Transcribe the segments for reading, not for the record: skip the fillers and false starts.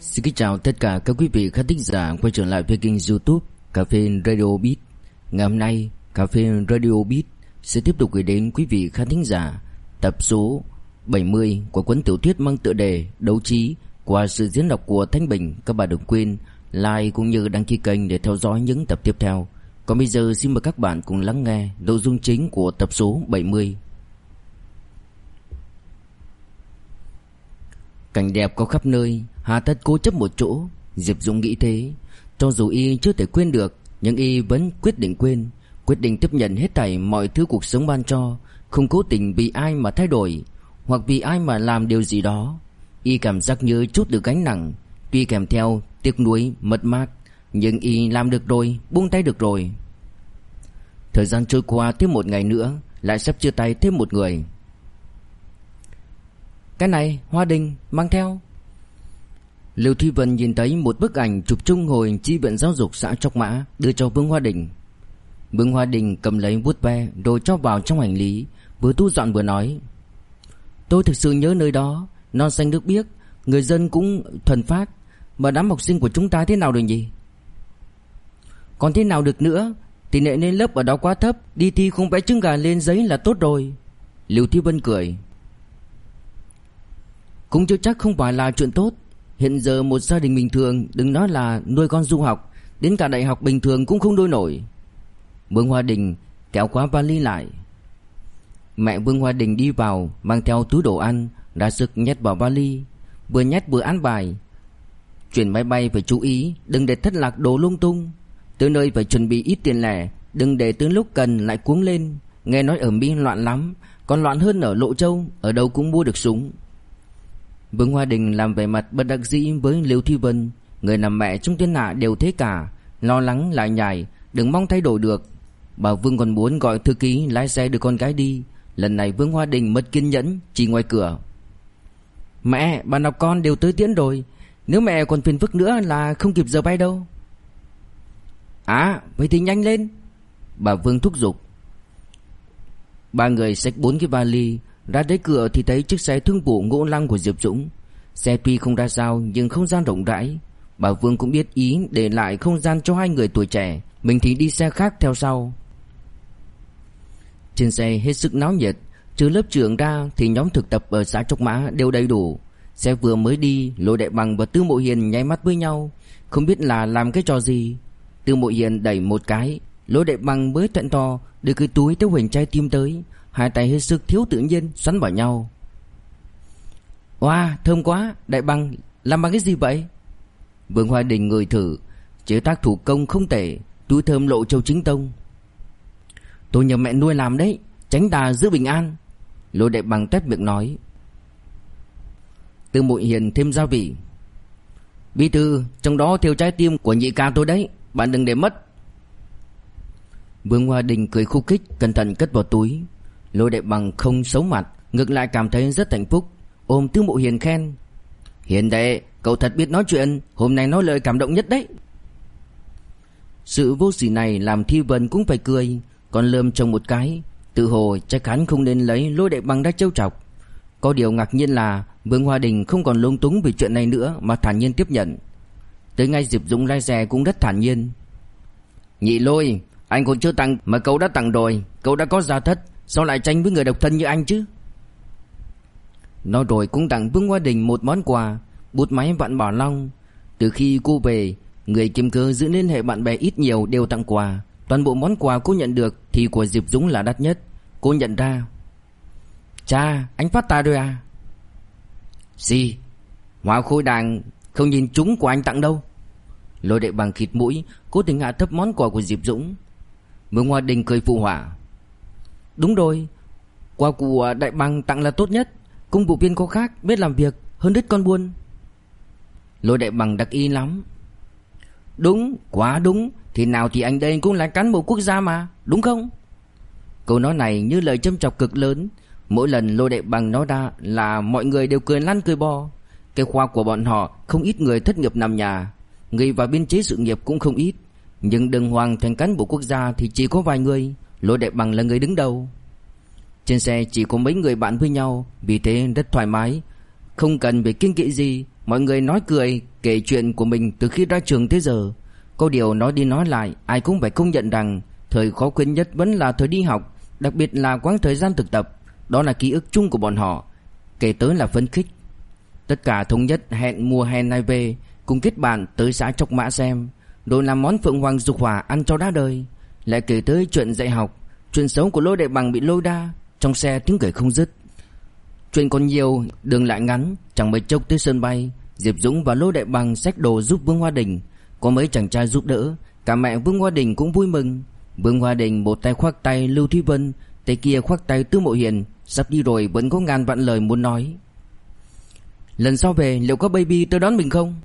Xin kính chào tất cả các quý vị khán thính giả quay trở lại với kênh YouTube Cà phê Radio Beat. Ngày hôm nay, Cà phê Radio Beat sẽ tiếp tục gửi đến quý vị khán thính giả tập số 70 của cuốn tiểu thuyết mang tựa đề Đấu Trí qua sự diễn đọc của Thanh Bình. Các bạn đừng quên like cũng như đăng ký kênh để theo dõi những tập tiếp theo. Còn bây giờ xin mời các bạn cùng lắng nghe nội dung chính của tập số 70. Cảnh đẹp có khắp nơi, hà tất cố chấp một chỗ. Diệp Dũng nghĩ thế. Cho dù y chưa thể quên được, nhưng y vẫn quyết định quên, quyết định tiếp nhận hết thảy mọi thứ cuộc sống ban cho, không cố tình vì ai mà thay đổi, hoặc vì ai mà làm điều gì đó. Y cảm giác như chút được gánh nặng, tuy kèm theo tiếc nuối, mất mát, nhưng y làm được rồi, buông tay được rồi. Thời gian trôi qua thêm một ngày nữa, lại sắp chia tay thêm một người. Cái này Hoa Đình mang theo. Lưu Thúy Vân nhìn thấy một bức ảnh chụp chung hồi chi viện giáo dục xã Chọc Mã, đưa cho Vương Hoa Đình. Vương Hoa Đình cầm lấy bút ve rồi cho vào trong hành lý, vừa thu dọn vừa nói: Tôi thực sự nhớ nơi đó, non xanh nước biếc, người dân cũng thuần phát. Mà đám học sinh của chúng ta thế nào rồi nhỉ? Còn thế nào được nữa, tỷ lệ lên lớp ở đó quá thấp, đi thi không vẽ trứng gà lên giấy là tốt rồi. Lưu Thúy Vân cười: Cũng chưa chắc không phải là chuyện tốt. Hiện giờ một gia đình bình thường, đừng nói là nuôi con du học, đến cả đại học bình thường cũng không nuôi nổi. Vương Hoa Đình kéo khóa vali lại. Mẹ Vương Hoa Đình đi vào, mang theo túi đồ ăn, ra sức nhét vào vali, vừa nhét vừa án bài: Chuyển máy bay phải chú ý, đừng để thất lạc đồ lung tung. Tới nơi phải chuẩn bị ít tiền lẻ, đừng để tới lúc cần lại cuống lên. Nghe nói ở Mỹ loạn lắm, còn loạn hơn ở Lộ Châu, ở đâu cũng mua được súng. Vương Hoa Đình làm vẻ mặt bất đắc dĩ với Lưu Thúy Vân. Người làm mẹ trong thiên hạ đều thế cả, lo lắng lại nhải, đừng mong thay đổi được. Bà Vương còn muốn gọi thư ký lái xe đưa con gái đi. Lần này Vương Hoa Đình mất kiên nhẫn, chỉ ngoài cửa: Mẹ, bà nào con đều tới tiễn rồi, nếu mẹ còn phiền phức nữa là không kịp giờ bay đâu. À, vậy thì nhanh lên, bà Vương thúc giục. Ba người xách 4 cái vali ra tới cửa thì thấy chiếc xe thương vụ ngũ lăng của Diệp Dũng. Xe tuy không ra sao nhưng không gian rộng rãi. Bà Vương cũng biết ý để lại không gian cho hai người tuổi trẻ, mình thì đi xe khác theo sau. Trên xe hết sức náo nhiệt, trừ lớp trưởng ra thì nhóm thực tập ở xã Chọc Mã đều đầy đủ. Xe vừa mới đi, Lôi Đại Bằng và Tư Mộ Hiền nháy mắt với nhau, không biết là làm cái trò gì. Tư Mộ Hiền đẩy một cái, Lôi Đại Bằng mới thẹn thò đưa cái túi theo hình trái tim tới, hai tay hết sức thiếu tự nhiên xoắn vào nhau. Wow, thơm quá, Đại Bằng làm bằng cái gì vậy? Vương Hoa Đình ngửi thử, chế tác thủ công không tệ, túi thơm Lộ Châu chính tông. Tôi nhờ mẹ nuôi làm đấy, tránh đà giữ bình an, Lôi Đại Bằng tét miệng nói. Tư Mộ Hiền thêm gia vị: Bí thư, trong đó theo trái tim của nhị ca tôi đấy, bạn đừng để mất. Vương Hoa Đình cười khúc khích, cẩn thận cất vào túi. Lôi Đại Bằng không xấu mặt, ngược lại cảm thấy rất hạnh phúc, ôm Tư Mộ Hiền khen: Hiền đệ, cậu thật biết nói chuyện, hôm nay nói lời cảm động nhất đấy. Sự vô sỉ này làm Thi Vân cũng phải cười, còn lườm chồng một cái, tự hồ chắc hắn không nên lấy Lôi Đại Bằng ra trêu chọc. Có điều ngạc nhiên là Vương Hoa Đình không còn lung túng vì chuyện này nữa mà thản nhiên tiếp nhận. Tới ngay Diệp Dũng lái xe cũng rất thản nhiên: Nhị Lôi, anh còn chưa tặng mà cậu đã tặng rồi, cậu đã có gia thất, sao lại tranh với người độc thân như anh chứ? Nói rồi cũng tặng Vương Hoa Đình một món quà, bút máy Vạn Bảo Long. Từ khi cô về, người kiếm cớ giữ liên hệ bạn bè ít nhiều đều tặng quà. Toàn bộ món quà cô nhận được thì của Diệp Dũng là đắt nhất. Cô nhận ra: Cha, anh phát tài rồi à? Gì? Hoa khôi đàng không nhìn trúng của anh tặng đâu. Lôi Đại Bằng khịt mũi, cố tình hạ thấp món quà của Diệp Dũng. Vương Hoa Đình cười phụ họa: Đúng rồi, quà của Đại Bằng tặng là tốt nhất, công vụ viên có khác, biết làm việc, hơn đứt con buôn. Lôi Đại Bằng đắc ý lắm: Đúng, quá đúng, thì nào thì anh đây cũng là cán bộ quốc gia mà, đúng không? Câu nói này như lời châm chọc cực lớn. Mỗi lần Lôi Đại Bằng nói ra là mọi người đều cười lăn cười bò. Cái khoa của bọn họ không ít người thất nghiệp nằm nhà, người vào biên chế sự nghiệp cũng không ít, nhưng đừng hoàng thành cán bộ quốc gia thì chỉ có vài người. Lôi Đại Bằng là người đứng đầu. Trên xe chỉ có mấy người bạn với nhau, vì thế rất thoải mái, không cần phải kiêng kỵ gì. Mọi người nói cười kể chuyện của mình từ khi ra trường tới giờ. Có điều nói đi nói lại, ai cũng phải công nhận rằng thời khó quên nhất vẫn là thời đi học, đặc biệt là quãng thời gian thực tập. Đó là ký ức chung của bọn họ, kể tới là phấn khích. Tất cả thống nhất hẹn mùa hè này về, cùng kết bạn tới xã Chọc Mã xem, rồi làm món phượng hoàng dục hỏa ăn cho đã đời. Lại kể tới chuyện dạy học, chuyện xấu của Lô Đại Bằng bị lôi đa. Trong xe tiếng cười không dứt. Chuyện còn nhiều, đường lại ngắn, chẳng mấy chốc tới sân bay. Diệp Dũng và Lô Đại Bằng xách đồ giúp Vương Hoa Đình. Có mấy chàng trai giúp đỡ, cả mẹ Vương Hoa Đình cũng vui mừng. Vương Hoa Đình một tay khoác tay Lưu Thúy Vân, tay kia khoác tay Tư Mộ Hiền. Sắp đi rồi vẫn có ngàn vạn lời muốn nói. Lần sau về liệu có baby tới đón mình không?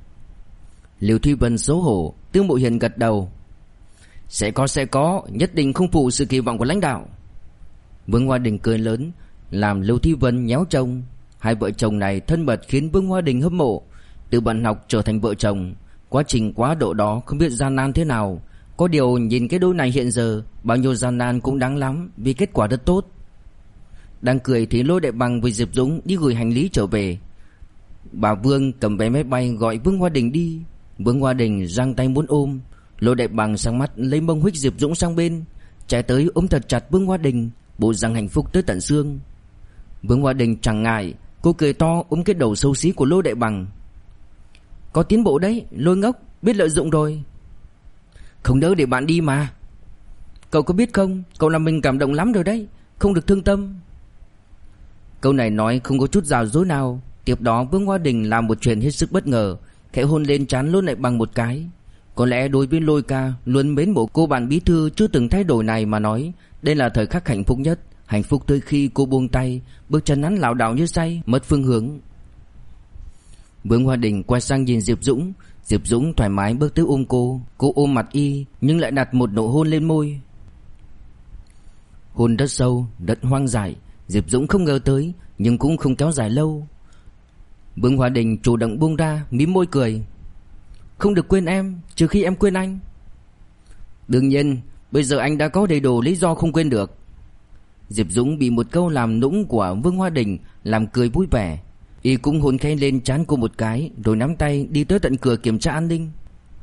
Lưu Thúy Vân xấu hổ. Tư Mộ Hiền gật đầu. Sẽ có, nhất định không phụ sự kỳ vọng của lãnh đạo. Vương Hoa Đình cười lớn, làm Lưu Thúy Vân nhéo trông. Hai vợ chồng này thân mật khiến Vương Hoa Đình hâm mộ. Từ bạn học trở thành vợ chồng, quá trình quá độ đó không biết gian nan thế nào. Có điều nhìn cái đôi này hiện giờ, bao nhiêu gian nan cũng đáng lắm, vì kết quả rất tốt. Đang cười thì Lô Đại Bằng với Diệp Dũng đi gửi hành lý trở về. Bà Vương cầm vé máy bay gọi Vương Hoa Đình đi. Vương Hoa Đình giang tay muốn ôm. Lô Đại Bằng sang mắt lấy mông huých Diệp Dũng sang bên, chạy tới ôm thật chặt Vương Hoa Đình, bộ dạng hạnh phúc tới tận xương. Vương Hoa Đình chẳng ngại, cô cười to ôm cái đầu xấu xí của Lô Đại Bằng. Có tiến bộ đấy, Lôi ngốc, biết lợi dụng rồi. Không đỡ để bạn đi mà. Cậu có biết không, cậu làm mình cảm động lắm rồi đấy, không được thương tâm. Câu này nói không có chút giả dối nào. Tiếp đó Vương Hoa Đình làm một chuyện hết sức bất ngờ, khẽ hôn lên trán Lô Đại Bằng một cái. Có lẽ đối với Lôi ca luôn mến mộ cô bạn bí thư chưa từng thay đổi này mà nói, đây là thời khắc hạnh phúc nhất. Hạnh phúc tới khi cô buông tay, bước chân hắn lảo đảo như say, mất phương hướng. Vương Hoa Đình quay sang nhìn Diệp Dũng. Diệp Dũng thoải mái bước tới ôm cô. Cô ôm mặt y nhưng lại đặt một nụ hôn lên môi. Hôn rất sâu, rất hoang dại. Diệp Dũng không ngờ tới, nhưng cũng không kéo dài lâu. Vương Hoa Đình chủ động buông ra, mím môi cười. Không được quên em, trừ khi em quên anh. Đương nhiên, bây giờ anh đã có đầy đủ lý do không quên được. Diệp Dũng bị một câu làm nũng của Vương Hoa Đình làm cười vui vẻ. Y cũng hôn khẽ lên trán cô một cái, rồi nắm tay đi tới tận cửa kiểm tra an ninh.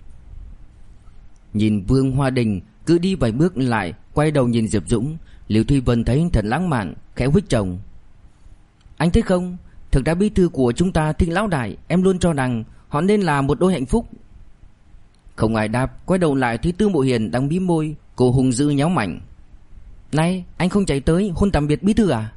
Nhìn Vương Hoa Đình cứ đi vài bước lại quay đầu nhìn Diệp Dũng, Lưu Thúy Vân thấy thật lãng mạn, khẽ huých chồng. Anh thấy không, thực ra bí thư của chúng ta thích lão đại, em luôn cho rằng họ nên là một đôi hạnh phúc. Không ai đáp, quay đầu lại thấy Tư Mộ Hiền đang mím môi. Cô hung dữ nhéo mạnh. Này, anh không chạy tới hôn tạm biệt bí thư à?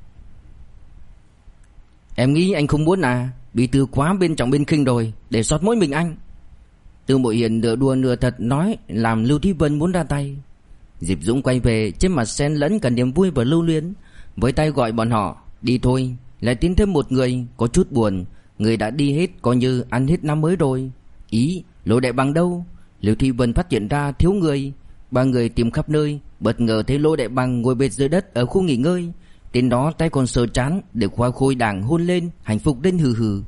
Em nghĩ anh không muốn à? Bí thư quá bên trọng bên khinh rồi, để sót mỗi mình anh. Tư Mộ Hiền nửa đùa nửa thật nói, làm Lưu Thúy Vân muốn ra tay. Diệp Dũng quay về, trên mặt xen lẫn cả niềm vui và lưu luyến, với tay gọi bọn họ. Đi thôi. Lại tiến thêm một người, có chút buồn. Người đã đi hết, coi như ăn hết năm mới rồi. Ý, Lô Đại Bằng đâu? Lưu Thúy Vân phát hiện ra thiếu người. Ba người tìm khắp nơi, bất ngờ thấy Lô Đại Bằng ngồi bệt dưới đất ở khu nghỉ ngơi. Tên đó tay còn sờ trán, để khoa khôi đảng hôn lên, hạnh phúc đến hừ hừ.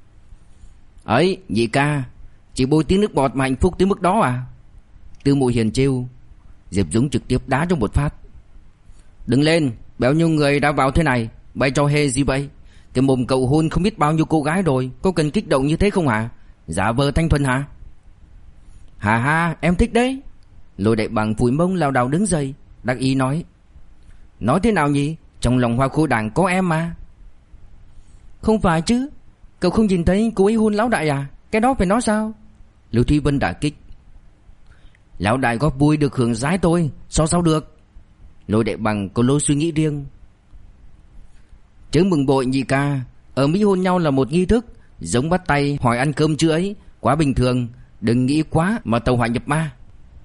Ấy, nhị ca, chỉ bôi tí nước bọt mà hạnh phúc tới mức đó à? Tư Mộ Hiền trêu. Diệp Dũng trực tiếp đá cho một phát. Đừng lên, bao nhiêu người đã vào thế này, bày trò hề gì vậy? Cái mồm cậu hôn không biết bao nhiêu cô gái rồi, có cần kích động như thế không hả? Giả vờ thanh thuần hả? Hà ha, em thích đấy. Lô Đại Bằng phủi mông lao đảo đứng dậy, đắc ý nói. Nói thế nào nhỉ? Trong lòng hoa khôi đảng có em mà. Không phải chứ, cậu không nhìn thấy cô ấy hôn lão đại à? Cái đó phải nói sao? Lưu Thúy Vân đả kích. Lão đại góp vui được hưởng giái tôi, sao được? Lô Đại Bằng có lối suy nghĩ riêng. Chớ mừng bội nhị ca, ở Mỹ hôn nhau là một nghi thức, giống bắt tay hỏi ăn cơm chưa ấy, quá bình thường, đừng nghĩ quá mà tàu hỏa nhập ma.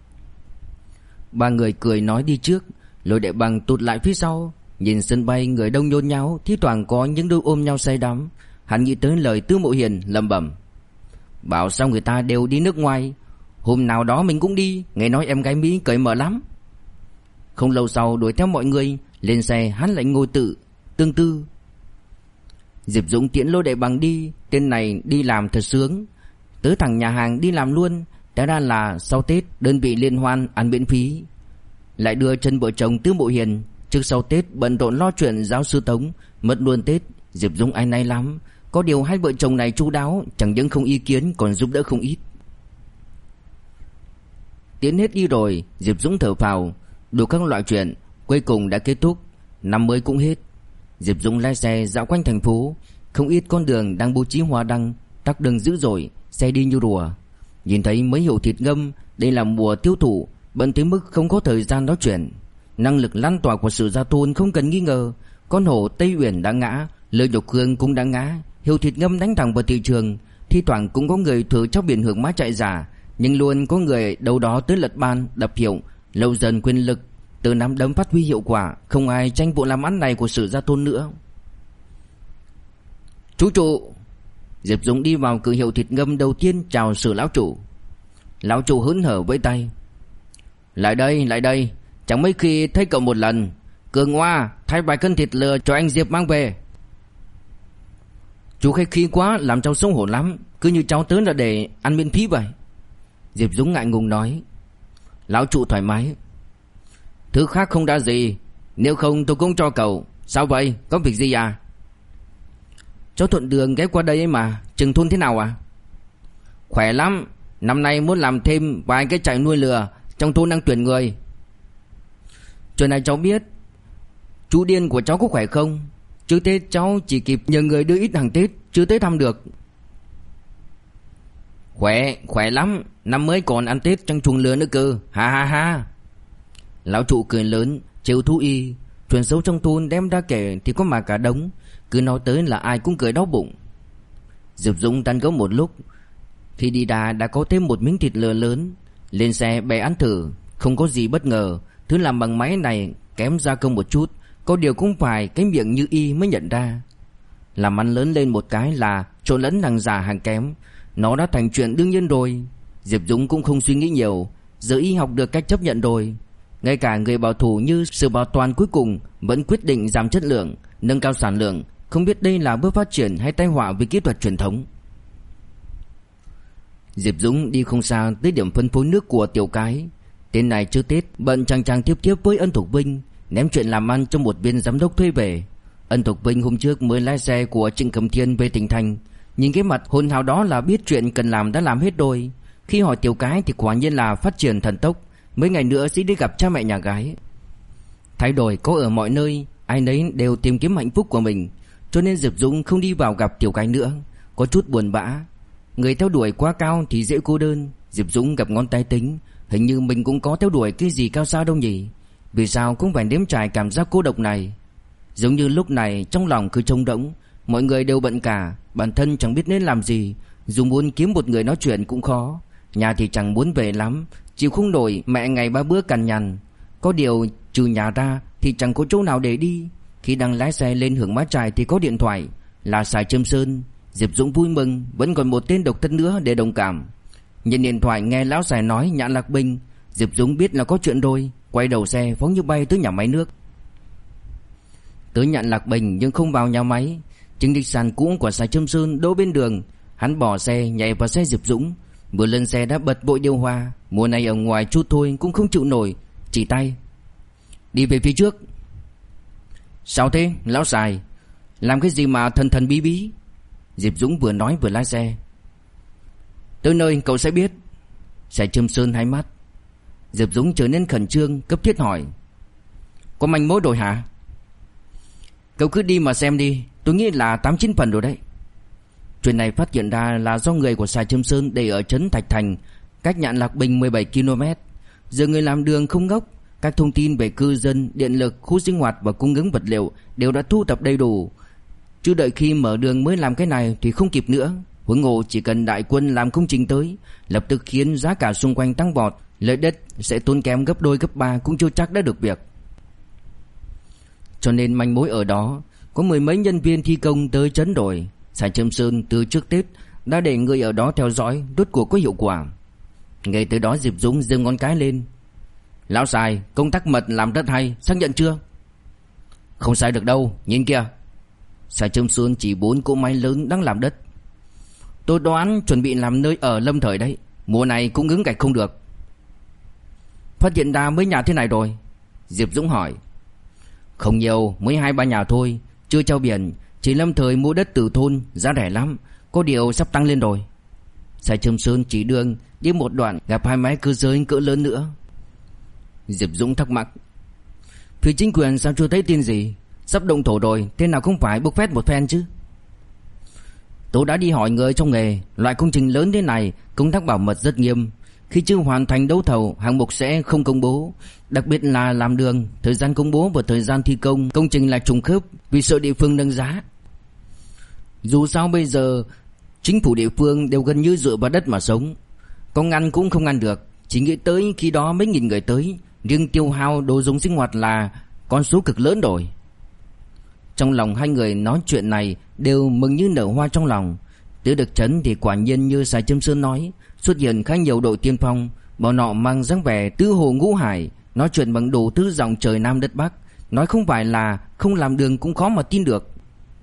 Ba người cười nói đi trước, Lô Đại Bằng tụt lại phía sau, nhìn sân bay người đông nhốn nháo, thi thoảng có những đôi ôm nhau say đắm. Hắn nghĩ tới lời Tư Mộ Hiền lẩm bẩm. Bảo sao người ta đều đi nước ngoài, hôm nào đó mình cũng đi, nghe nói em gái Mỹ cởi mở lắm. Không lâu sau đuổi theo mọi người, lên xe hắn lại ngồi tương tư. Diệp Dũng tiễn Lô Đại Bằng đi, tên này đi làm thật sướng. Tới thẳng nhà hàng đi làm luôn, té ra là sau Tết đơn vị liên hoan ăn miễn phí. Lại đưa chân vợ chồng Tư Mộ Hiền, trước sau Tết bận rộn lo chuyện giáo sư Tống, mất luôn Tết. Diệp Dũng áy náy lắm, Có điều hai vợ chồng này chu đáo, chẳng những không ý kiến còn giúp đỡ không ít. Tiến hết đi rồi, Diệp Dũng thở phào. Đủ các loại chuyện cuối cùng đã kết thúc, năm mới cũng hết. Diệp Dũng lái xe dạo quanh thành phố. Không ít con đường đang bố trí hoa đăng, tắc đường dữ dội, xe đi như rùa. Nhìn thấy mấy hiệu thịt ngâm, đây là mùa tiêu thụ, bận tới mức không có thời gian nói chuyện. Năng lực lan tỏa của Sử Gia Thôn không cần nghi ngờ. Con hổ Tây Uyển đã ngã, Lê Nhục Hương cũng đã ngã, hiệu thịt ngâm đánh thẳng vào thị trường. Thi thoảng cũng có người thử cho biển hưởng má chạy giả, nhưng luôn có người đâu đó tới lật ban, đập hiệu. Lâu dần quyền lực từ nắm đấm phát huy hiệu quả, không ai tranh vụ làm ăn này của Sử Gia Thôn nữa. Chú trụ. Diệp Dũng đi vào cửa hiệu thịt ngâm đầu tiên chào Sử lão chủ. Lão chủ hớn hở vẫy tay. Lại đây, chẳng mấy khi thấy cậu một lần. Cường Hoa, thay vài cân thịt lừa cho anh Diệp mang về. Chú khách khí quá, làm cháu xấu hổ lắm. Cứ như cháu tới là để ăn miễn phí vậy. Diệp Dũng ngại ngùng nói. Lão trụ thoải mái. Thứ khác không đã gì, nếu không tôi cũng cho cậu. Sao vậy, có việc gì à? Cháu thuận đường ghé qua đây ấy mà. Trường thôn thế nào à? Khỏe lắm, năm nay muốn làm thêm vài cái trại nuôi lừa. Trong thôn đang tuyển người. Chuyện này cháu biết. Chú điên của cháu có khỏe không? Trước Tết cháu chỉ kịp nhờ người đưa ít hàng Tết, chưa tới thăm được. Khỏe lắm, năm mới còn ăn Tết trong chuồng lừa nữa cơ. Ha ha ha. Lão trụ cười lớn, trêu thú y. Chuyện xấu trong thôn đem ra kể thì có mà cả đống. Cứ nói tới là ai cũng cười đau bụng. Diệp Dũng tan gấu một lúc. Khi đi đà đã có thêm một miếng thịt lừa lớn. Lên xe bè ăn thử, không có gì bất ngờ. Thứ làm bằng máy này kém gia công một chút, có điều cũng phải cái miệng như y mới nhận ra. Làm ăn lớn lên một cái là trộn lẫn hàng giả hàng kém. Nó đã thành chuyện đương nhiên rồi. Diệp Dũng cũng không suy nghĩ nhiều. Giờ y học được cách chấp nhận rồi. Ngay cả người bảo thủ như Sự Bảo Toàn cuối cùng vẫn quyết định giảm chất lượng, nâng cao sản lượng. Không biết đây là bước phát triển hay tai họa với kỹ thuật truyền thống. Diệp Dũng đi không xa tới điểm phân phối nước của Tiểu Cái. Tên này trước Tết bận chàng tiếp với Ân Thục Vinh, ném chuyện làm ăn cho một viên giám đốc thuê về. Ân Thục Vinh hôm trước mới lái xe của Trịnh Cẩm Thiên về tỉnh thành. Nhìn cái mặt hồn hào đó là biết chuyện cần làm đã làm hết rồi. Khi hỏi Tiểu Cái thì quả nhiên là phát triển thần tốc. Mấy ngày nữa sẽ đi gặp cha mẹ nhà gái. Thay đổi có ở mọi nơi, ai nấy đều tìm kiếm hạnh phúc của mình. Cho nên Diệp Dũng không đi vào gặp Tiểu Cái nữa. Có chút buồn bã. Người theo đuổi quá cao thì dễ cô đơn. Diệp Dũng gặp ngón tay tính, hình như mình cũng có theo đuổi cái gì cao xa đâu nhỉ. Vì sao cũng phải nếm trải cảm giác cô độc này. Giống như lúc này trong lòng cứ trống rỗng. Mọi người đều bận cả, bản thân chẳng biết nên làm gì. Dù muốn kiếm một người nói chuyện cũng khó. Nhà thì chẳng muốn về lắm, chịu không nổi mẹ ngày ba bữa cằn nhằn. Có điều trừ nhà ra thì chẳng có chỗ nào để đi. Khi đang lái xe lên Hưởng Mã Trài thì có điện thoại. Là Sài Trâm Sơn. Diệp Dũng vui mừng, vẫn còn một tên độc thân nữa để đồng cảm. Nhìn điện thoại nghe lão Sài nói Nhạn Lạc Bình, Diệp Dũng biết là có chuyện rồi. Quay đầu xe phóng như bay tới nhà máy nước. Tới Nhạn Lạc Bình nhưng không vào nhà máy. Chính địch sàn cũ của Sài Trâm Sơn đỗ bên đường. Hắn bỏ xe nhảy vào xe Diệp Dũng. Vừa lên xe đã bật bội điều hòa. Mùa này ở ngoài chút thôi cũng không chịu nổi. Chỉ tay. Đi về phía trước. Sao thế lão Sài? Làm cái gì mà thần thần bí bí? Diệp Dũng vừa nói vừa lái xe. Tới nơi cậu sẽ biết. Sài Trâm Sơn hai mắt. Diệp Dũng trở nên khẩn trương, cấp thiết hỏi. Có manh mối rồi hả? Cậu cứ đi mà xem đi. Tôi nghĩ là 8-9 phần rồi đấy. Chuyện này phát hiện ra là do người của Sài Trâm Sơn để ở trấn Thạch Thành, cách Nhạn Lạc Bình 17 km. Giờ người làm đường không ngốc. Các thông tin về cư dân, điện lực, khu sinh hoạt và cung ứng vật liệu đều đã thu thập đầy đủ. Chứ đợi khi mở đường mới làm cái này thì không kịp nữa. Huống hồ chỉ cần đại quân làm công trình tới, lập tức khiến giá cả xung quanh tăng vọt, lợi đất sẽ tốn kém gấp đôi gấp ba cũng chưa chắc đã được việc. Cho nên manh mối ở đó. Có mười mấy nhân viên thi công tới trấn rồi. Sài Trâm Sơn từ trước Tết đã để người ở đó theo dõi, rốt cuộc có hiệu quả. Ngay tới đó Diệp Dũng giơ ngón cái lên. Lão Sài, công tác mật làm rất hay, xác nhận chưa? Không sai được đâu, nhìn kìa. Sài Trâm Sơn chỉ 4 cỗ máy lớn đang làm đất. Tôi đoán chuẩn bị làm nơi ở lâm thời đấy. Mùa này cũng ngứng gạch không được. Phát hiện ra mấy nhà thế này rồi? Diệp Dũng hỏi. Không nhiều, mới 2-3 nhà thôi. Chưa treo biển, Chỉ lâm thời mua đất từ thôn, giá rẻ lắm, có điều sắp tăng lên rồi. Sài Trầm Sơn chỉ đường đi một đoạn gặp hai máy cơ giới cỡ lớn nữa. Diệp Dũng thắc mắc, phía chính quyền sao chưa thấy tin gì? Sắp động thổ rồi, thế nào cũng phải bốc phét một phen chứ. Tôi đã đi hỏi người trong nghề, loại công trình lớn thế này công tác bảo mật rất nghiêm. Khi chưa hoàn thành đấu thầu, hạng mục sẽ không công bố. Đặc biệt là làm đường, thời gian công bố và thời gian thi công công trình là trùng khớp, vì sợ địa phương nâng giá. Dù sao bây giờ chính phủ địa phương đều gần như dựa vào đất mà sống, có ngăn cũng không ngăn được. Chỉ nghĩ tới khi đó mấy nghìn người tới, riêng tiêu hao đồ dùng sinh hoạt là con số cực lớn rồi. Trong lòng hai người nói chuyện này đều mừng như nở hoa trong lòng. Tới được trấn thì quả nhiên như Sài Trâm Sơn nói, xuất hiện khá nhiều đội tiên phong. Bọn họ mang dáng vẻ tứ hồ ngũ hải, nói chuyện bằng đủ thứ giọng trời Nam đất Bắc, nói không phải là không làm đường cũng khó mà tin được.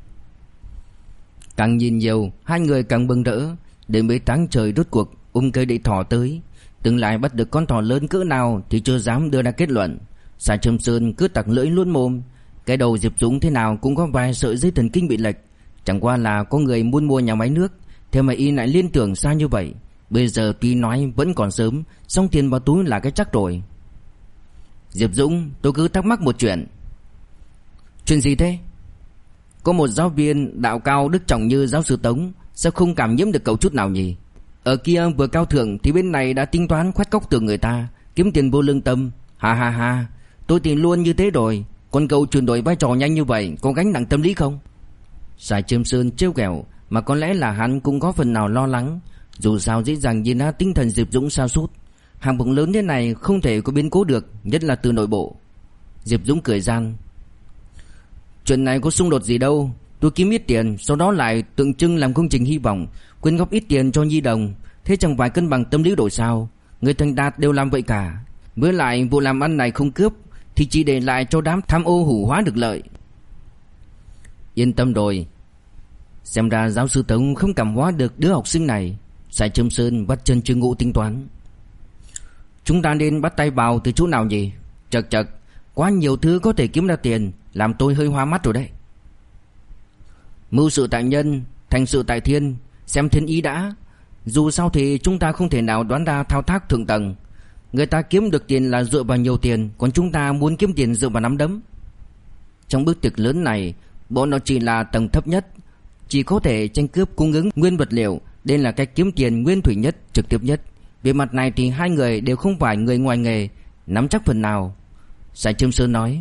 Càng nhìn nhiều, hai người càng mừng rỡ. Đến mấy tháng trời rốt cuộc cây đậy thỏ tới. Tương lai bắt được con thỏ lớn cỡ nào thì chưa dám đưa ra kết luận. Sài Trâm Sơn cứ tặc lưỡi luôn mồm. Cái đầu Diệp Dũng thế nào cũng có vài sợi dây thần kinh bị lệch. Chẳng qua là có người muốn mua nhà máy nước, thế mà y lại liên tưởng xa như vậy. Bây giờ tuy nói vẫn còn sớm, xong tiền vào túi là cái chắc rồi. Diệp Dũng, tôi cứ thắc mắc một chuyện. Chuyện gì thế? Có một giáo viên đạo cao đức trọng như giáo sư Tống, sao không cảm nhiễm được cậu chút nào nhỉ? Ở kia vừa cao thượng thì bên này đã tính toán khoét cóc tường người ta, kiếm tiền vô lương tâm. Ha ha ha, tôi thì luôn như thế rồi. Còn cậu chuyển đổi vai trò nhanh như vậy, có gánh nặng tâm lý không? Sài Trâm Sơn trêu ghẹo, mà có lẽ là hắn cũng có phần nào lo lắng. Dù sao dễ dàng nhìn ra tinh thần Diệp Dũng sa sút. Hạng mục lớn thế này không thể có biến cố được, nhất là từ nội bộ. Diệp Dũng cười gian, chuyện này có xung đột gì đâu. Tôi kiếm ít tiền, sau đó lại tượng trưng làm công trình hy vọng, quyên góp ít tiền cho nhi đồng. Thế chẳng phải cân bằng tâm lý đổi sao? Người thành đạt đều làm vậy cả. Với lại vụ làm ăn này không cướp thì chỉ để lại cho đám tham ô hủ hóa được lợi. Yên tâm rồi. Xem ra giáo sư Tống không cảm hóa được đứa học sinh này. Sài Trâm Sơn bắt chân chưa ngủ tính toán. Chúng ta nên bắt tay vào từ chỗ nào nhỉ? Chật chật, quá nhiều thứ có thể kiếm ra tiền, làm tôi hơi hoa mắt rồi đấy. Mưu sự tại nhân, thành sự tại thiên, xem thiên ý đã. Dù sao thì chúng ta không thể nào đoán ra thao tác thượng tầng. Người ta kiếm được tiền là dựa vào nhiều tiền, còn chúng ta muốn kiếm tiền dựa vào nắm đấm. Trong bức tiệc lớn này, bọn nó chỉ là tầng thấp nhất, chỉ có thể tranh cướp cung ứng nguyên vật liệu. Đây là cách kiếm tiền nguyên thủy nhất, trực tiếp nhất. Về mặt này thì hai người đều không phải người ngoài nghề, nắm chắc phần nào. Sài Trâm Sơn nói,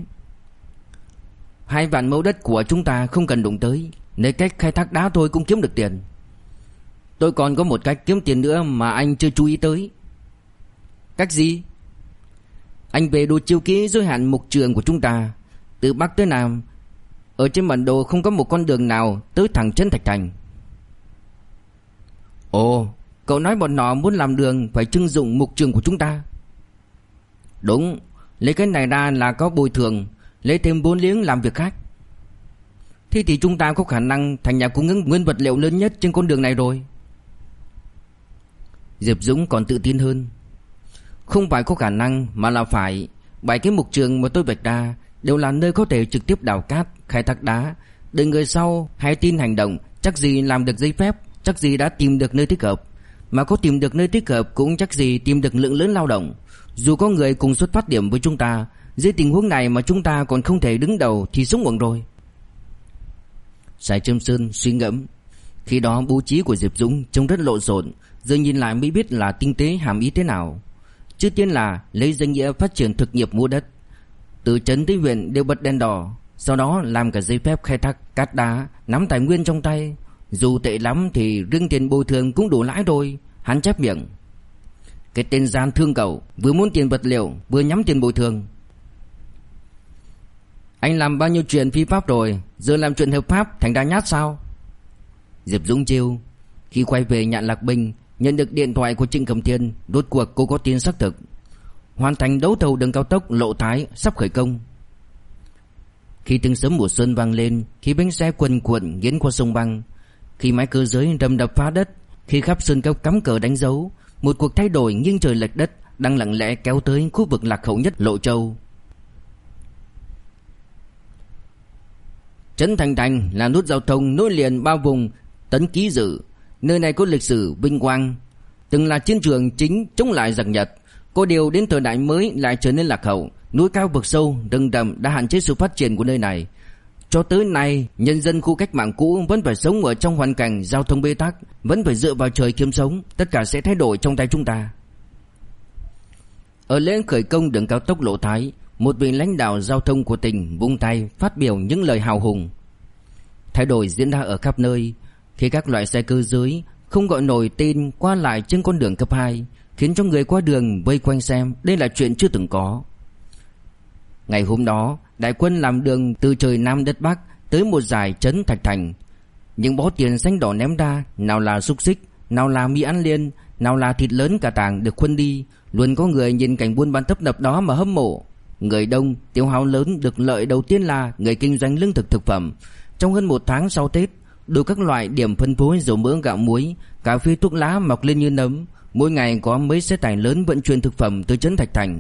2 vạn mẫu đất của chúng ta không cần đụng tới, nếu cách khai thác đá thôi cũng kiếm được tiền. Tôi còn có một cách kiếm tiền nữa mà anh chưa chú ý tới. Cách gì? Anh về đồ chiêu kỹ giới hạn mục trường của chúng ta, từ Bắc tới Nam. Ở trên bản đồ không có một con đường nào tới thẳng chân Thạch Thành. Ồ, cậu nói bọn nó muốn làm đường phải trưng dụng mục trường của chúng ta. Đúng, lấy cái này ra là có bồi thường, lấy thêm 4 liếng làm việc khác. Thế thì chúng ta có khả năng thành nhà cung ứng nguyên vật liệu lớn nhất trên con đường này rồi. Diệp Dũng còn tự tin hơn. Không phải có khả năng mà là phải. 7 cái mục trường mà tôi vạch ra đều là nơi có thể trực tiếp đào cát, khai thác đá. Đợi người sau hay tin hành động, chắc gì làm được giấy phép, chắc gì đã tìm được nơi thích hợp. Mà có tìm được nơi thích hợp cũng chắc gì tìm được lượng lớn lao động. Dù có người cùng xuất phát điểm với chúng ta, dưới tình huống này mà chúng ta còn không thể đứng đầu thì xuống muộn rồi. Sài Trâm Sơn suy ngẫm. Khi đó bố trí của Diệp Dũng trông rất lộn xộn, giờ nhìn lại mới biết là tinh tế hàm ý thế nào. Trước tiên là lấy danh nghĩa phát triển thực nghiệp mua đất, từ trấn tới huyện đều bật đèn đỏ. Sau đó làm cả giấy phép khai thác cát đá, nắm tài nguyên trong tay. Dù tệ lắm thì riêng tiền bồi thường cũng đủ lãi rồi. Hắn chép miệng. Cái tên gian thương cậu, vừa muốn tiền vật liệu vừa nhắm tiền bồi thường. Anh làm bao nhiêu chuyện phi pháp rồi, giờ làm chuyện hợp pháp thành ra nhát sao? Diệp Dũng trêu. Khi quay về Nhạn Lạc Bình, nhận được điện thoại của Trịnh Cẩm Thiên. Rốt cuộc cô có tin xác thực, hoàn thành đấu thầu đường cao tốc Lộ Thái sắp khởi công. Khi tiếng sấm mùa xuân vang lên, khi bánh xe quần cuộn nghiến qua sông băng, khi máy cơ giới rầm đập phá đất, khi khắp sơn cốc cắm cờ đánh dấu, một cuộc thay đổi nghiêng trời lệch đất đang lặng lẽ kéo tới khu vực lạc hậu nhất Lộ Châu. Trấn Thành Thành là nút giao thông nối liền ba vùng Tấn Ký Dự. Nơi này có lịch sử vinh quang, từng là chiến trường chính chống lại giặc Nhật. Có điều đến thời đại mới lại trở nên lạc hậu, núi cao vực sâu, rừng rậm đã hạn chế sự phát triển của nơi này. Cho tới nay, nhân dân khu cách mạng cũ vẫn phải sống ở trong hoàn cảnh giao thông bế tắc, vẫn phải dựa vào trời kiếm sống. Tất cả sẽ thay đổi trong tay chúng ta. Ở lễ khởi công đường cao tốc Lộ Thái, một vị lãnh đạo giao thông của tỉnh vung tay phát biểu những lời hào hùng. Thay đổi diễn ra ở khắp nơi, khi các loại xe cơ giới không gọi nổi tên qua lại trên con đường cấp 2, khiến cho người qua đường vây quanh xem đây là chuyện chưa từng có. Ngày hôm đó, đại quân làm đường từ trời Nam đất Bắc tới một dải trấn Thạch Thành. Những bó tiền xanh đỏ ném ra, nào là xúc xích, nào là mì ăn liền, nào là thịt lớn cả tàng được khuân đi. Luôn có người nhìn cảnh buôn bán tấp nập đó mà hâm mộ. Người đông, tiêu hao lớn được lợi đầu tiên là người kinh doanh lương thực thực phẩm. Trong hơn một tháng sau Tết, đủ các loại điểm phân phối dầu mỡ gạo muối, cà phê thuốc lá mọc lên như nấm. Mỗi ngày có mấy xe tải lớn vận chuyển thực phẩm tới trấn Thạch Thành.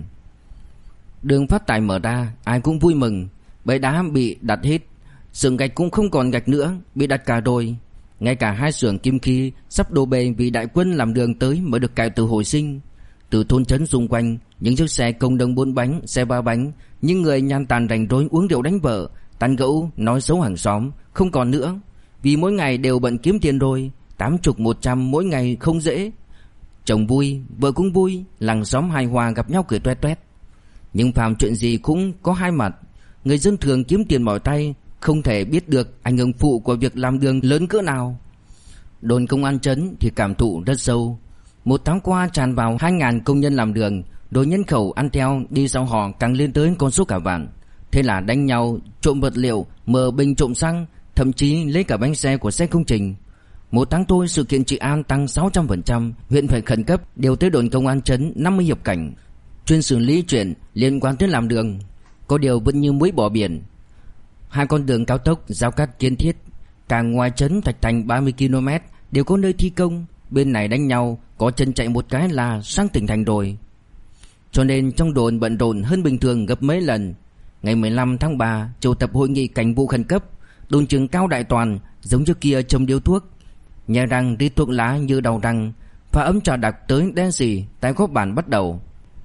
Đường phát tài mở ra, ai cũng vui mừng. Bãi đá bị đặt hết, xưởng gạch cũng không còn gạch nữa, bị đặt cả rồi. Ngay cả hai xưởng kim khí sắp đổ bể vì đại quân làm đường tới mới được cải từ hồi sinh. Từ thôn trấn xung quanh, những chiếc xe công đồng 4 bánh, xe 3 bánh, những người nhàn tàn rảnh rỗi uống rượu đánh vợ, tán gẫu nói xấu hàng xóm không còn nữa. Vì mỗi ngày đều bận kiếm tiền rồi, 80 100 mỗi ngày không dễ. Chồng vui, vợ cũng vui, làng xóm hài hòa gặp nhau cười toét toét. Nhưng phàm chuyện gì cũng có hai mặt. Người dân thường kiếm tiền mỏi tay, không thể biết được ảnh hưởng phụ của việc làm đường lớn cỡ nào. Đồn công an trấn thì cảm thụ rất sâu. Một tháng qua tràn vào 2.000 công nhân làm đường, rồi nhân khẩu ăn theo đi sau họ càng lên tới con số cả vạn. Thế là đánh nhau, trộm vật liệu, mở bình trộm xăng, thậm chí lấy cả bánh xe của xe công trình. Một tháng thôi sự kiện trị an tăng 600%, huyện phải khẩn cấp điều tới đồn công an trấn 50 hiệp cảnh, chuyên xử lý chuyện liên quan tới làm đường. Có điều vẫn như muối bỏ biển. Hai con đường cao tốc giao cắt kiến thiết, cả ngoài trấn Thạch Thành 30 km đều có nơi thi công. Bên này đánh nhau, có chân chạy một cái là sang tỉnh thành rồi. Cho nên trong đồn bận rộn hơn bình thường gấp mấy lần. Ngày 15 tháng 3 triệu tập hội nghị cảnh vụ khẩn cấp. Đồn trưởng Cao Đại Toàn giống như kia châm điếu thuốc, nhè răng rít thuốc lá như đầu răng, pha ấm trà đặc tới đen xì. Tại góp bản bắt đầu: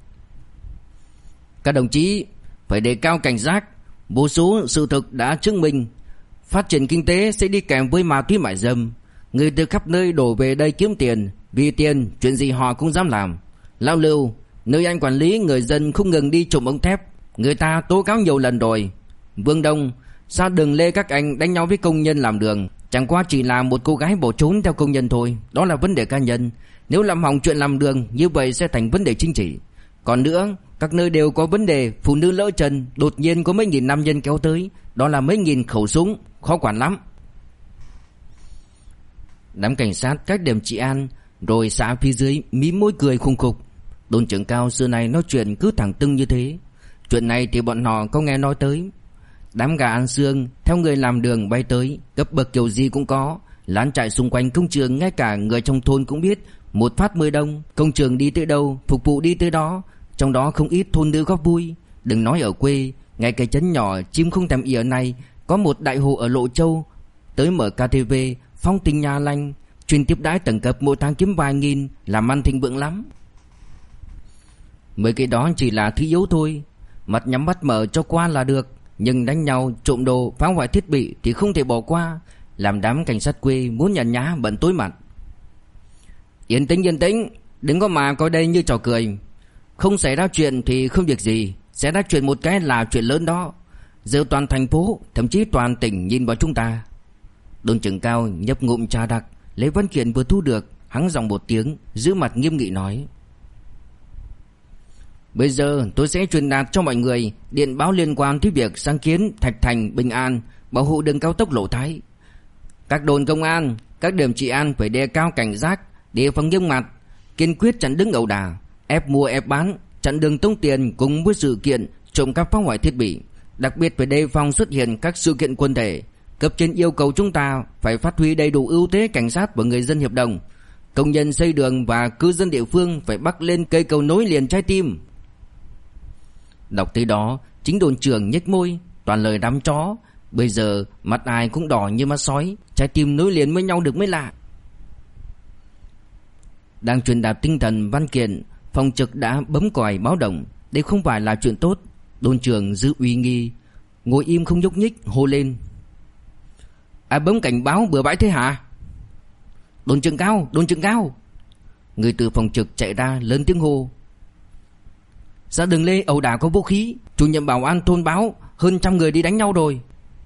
các đồng chí phải đề cao cảnh giác. Vô số sự thực đã chứng minh phát triển kinh tế sẽ đi kèm với ma túy mại dâm. Người từ khắp nơi đổ về đây kiếm tiền, vì tiền chuyện gì họ cũng dám làm. Lão Lưu, nơi anh quản lý người dân không ngừng đi trộm ống thép, người ta tố cáo nhiều lần rồi. Vương Đông, sao đừng lê các anh đánh nhau với công nhân làm đường? Chẳng qua chỉ là một cô gái bỏ trốn theo công nhân thôi, đó là vấn đề cá nhân. Nếu làm hỏng chuyện làm đường, như vậy sẽ thành vấn đề chính trị. Còn nữa, các nơi đều có vấn đề phụ nữ lỡ chân, đột nhiên có mấy nghìn nam nhân kéo tới, đó là mấy nghìn khẩu súng, khó quản lắm. Đám cảnh sát các điểm trị an rồi xã phía dưới mí môi cười khùng khục. Đồn trưởng Cao xưa nay nói chuyện cứ thẳng tưng như thế. Chuyện này thì bọn họ có nghe nói tới. Đám gà ăn xương theo người làm đường bay tới, cấp bậc kiểu gì cũng có. Lán trại xung quanh công trường ngay cả người trong thôn cũng biết, một phát 10 đồng, công trường đi tới đâu phục vụ đi tới đó. Trong đó không ít thôn nữ góp vui. Đừng nói ở quê, ngay cái trấn nhỏ chim không thèm ỉa này có một đại hồ ở Lộ Châu tới mở KTV phong tình nhà lành, chuyên tiếp đãi tầng cấp, mỗi tháng kiếm vài nghìn, làm ăn thịnh vượng lắm. Mấy cái đó chỉ là thứ yếu thôi, mặt nhắm mắt mở cho qua là được. Nhưng đánh nhau, trộm đồ, phá hoại thiết bị thì không thể bỏ qua. Làm đám cảnh sát quê muốn nhàn nhã bận tối mặt. Yên tĩnh, đừng có mà coi đây như trò cười. Không xảy ra chuyện thì không việc gì, xảy ra chuyện một cái là chuyện lớn đó. Giờ toàn thành phố, thậm chí toàn tỉnh nhìn vào chúng ta. Đồn trưởng Cao nhấp ngụm trà đặc, lấy văn kiện vừa thu được, hắng giọng một tiếng, giữ mặt nghiêm nghị nói: bây giờ tôi sẽ truyền đạt cho mọi người điện báo liên quan tới việc sáng kiến Thạch Thành Bình An, bảo hộ đường cao tốc Lộ Thái. Các đồn công an, các điểm trị an phải đề cao cảnh giác, đề phòng nghiêm ngặt, kiên quyết chặn đứng ẩu đả, ép mua ép bán, chặn đường tống tiền cùng với sự kiện trộm cắp phá hoại thiết bị. Đặc biệt phải đề phòng xuất hiện các sự kiện quân thể. Cấp trên yêu cầu chúng ta phải phát huy đầy đủ ưu thế cảnh sát và người dân hiệp đồng. Công nhân xây đường và cư dân địa phương phải bắc lên cây cầu nối liền trái tim. Đọc tới đó, chính đồn trưởng nhếch môi, toàn lời đám chó. Bây giờ mặt ai cũng đỏ như mắt sói, trái tim nối liền với nhau được mới lạ. Đang truyền đạt tinh thần văn kiện, phòng trực đã bấm còi báo động. Đây không phải là chuyện tốt. Đồn trưởng giữ uy nghi, ngồi im không nhúc nhích, hô lên: ai bấm cảnh báo bừa bãi thế hả? Đồn trưởng Cao, đồn trưởng Cao. Người từ phòng trực chạy ra lớn tiếng hô: xã Đường Lê ẩu đả có vũ khí, chủ nhiệm bảo an thôn báo hơn 100 người đi đánh nhau rồi.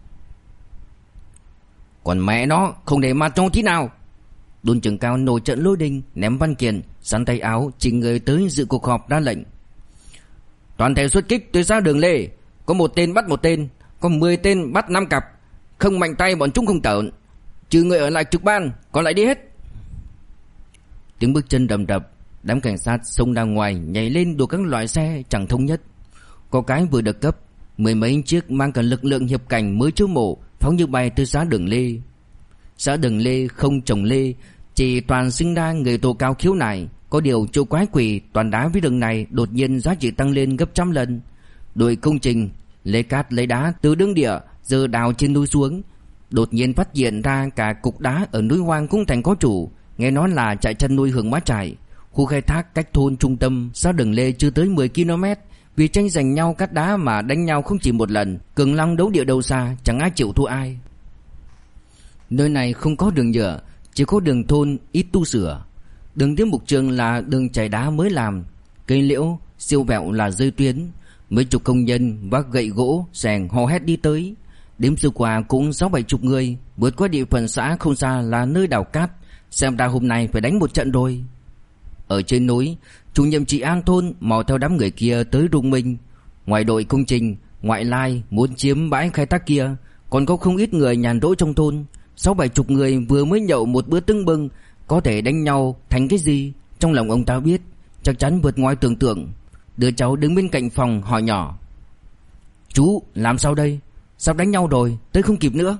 Còn mẹ nó, không để mặt cho tí nào. Đồn trưởng Cao nổi trận lôi đình, ném văn kiện, sắn tay áo, chỉ người tới dự cuộc họp ra lệnh: toàn thể xuất kích tới xã Đường Lê, có 1 tên bắt 1 tên, có 10 tên bắt 5 cặp, không mạnh tay bọn chúng không tởn, trừ người ở lại trực ban, còn lại đi hết. Tiếng bước chân rầm rập, đám cảnh sát xông ra ngoài, nhảy lên đuổi các loại xe chẳng thống nhất. Có cái vừa được cấp, 10 mấy chiếc mang cả lực lượng hiệp cảnh mới chiếu mổ, phóng như bay tới xã Đường Lê. Xã Đường Lê không trồng lê, chỉ toàn sinh ra người tố cao khiếu nại. Có điều chỗ quái quỷ toàn đá với đường này đột nhiên giá trị tăng lên gấp trăm lần. Đội công trình lấy cát lấy đá từ đường địa giờ đào trên núi xuống, đột nhiên phát hiện ra cả cục đá ở núi hoang cũng thành có chủ. Nghe nói là trại chăn nuôi Hưởng Má Trải. Khu khai thác cách thôn trung tâm xã Đường Lê chưa tới 10 km. Vì tranh giành nhau cát đá mà đánh nhau không chỉ một lần. Cường long đấu địa đầu xa, chẳng ai chịu thua ai. Nơi này không có đường nhựa, chỉ có đường thôn ít tu sửa. Đường Tiết Mục Trường là đường chảy đá mới làm, cây liễu siêu vẹo là rơi tuyến. Mấy chục công nhân vác gậy gỗ xẻng hò hét đi tới. Đêm sơ qua cũng 60-70 người. Vượt qua địa phận xã không xa là nơi đào cát. Xem ra hôm nay phải đánh một trận rồi. Ở trên núi, chủ nhiệm trị an thôn mò theo đám người kia tới rung minh. Ngoài đội công trình, ngoại lai muốn chiếm bãi khai thác kia, còn có không ít người nhàn rỗi trong thôn. 60-70 người vừa mới nhậu một bữa tưng bừng, có thể đánh nhau thành cái gì? Trong lòng ông ta biết, chắc chắn vượt ngoài tưởng tượng. Đứa cháu đứng bên cạnh phòng hỏi nhỏ: chú, làm sao đây? Sắp đánh nhau rồi, tới không kịp nữa.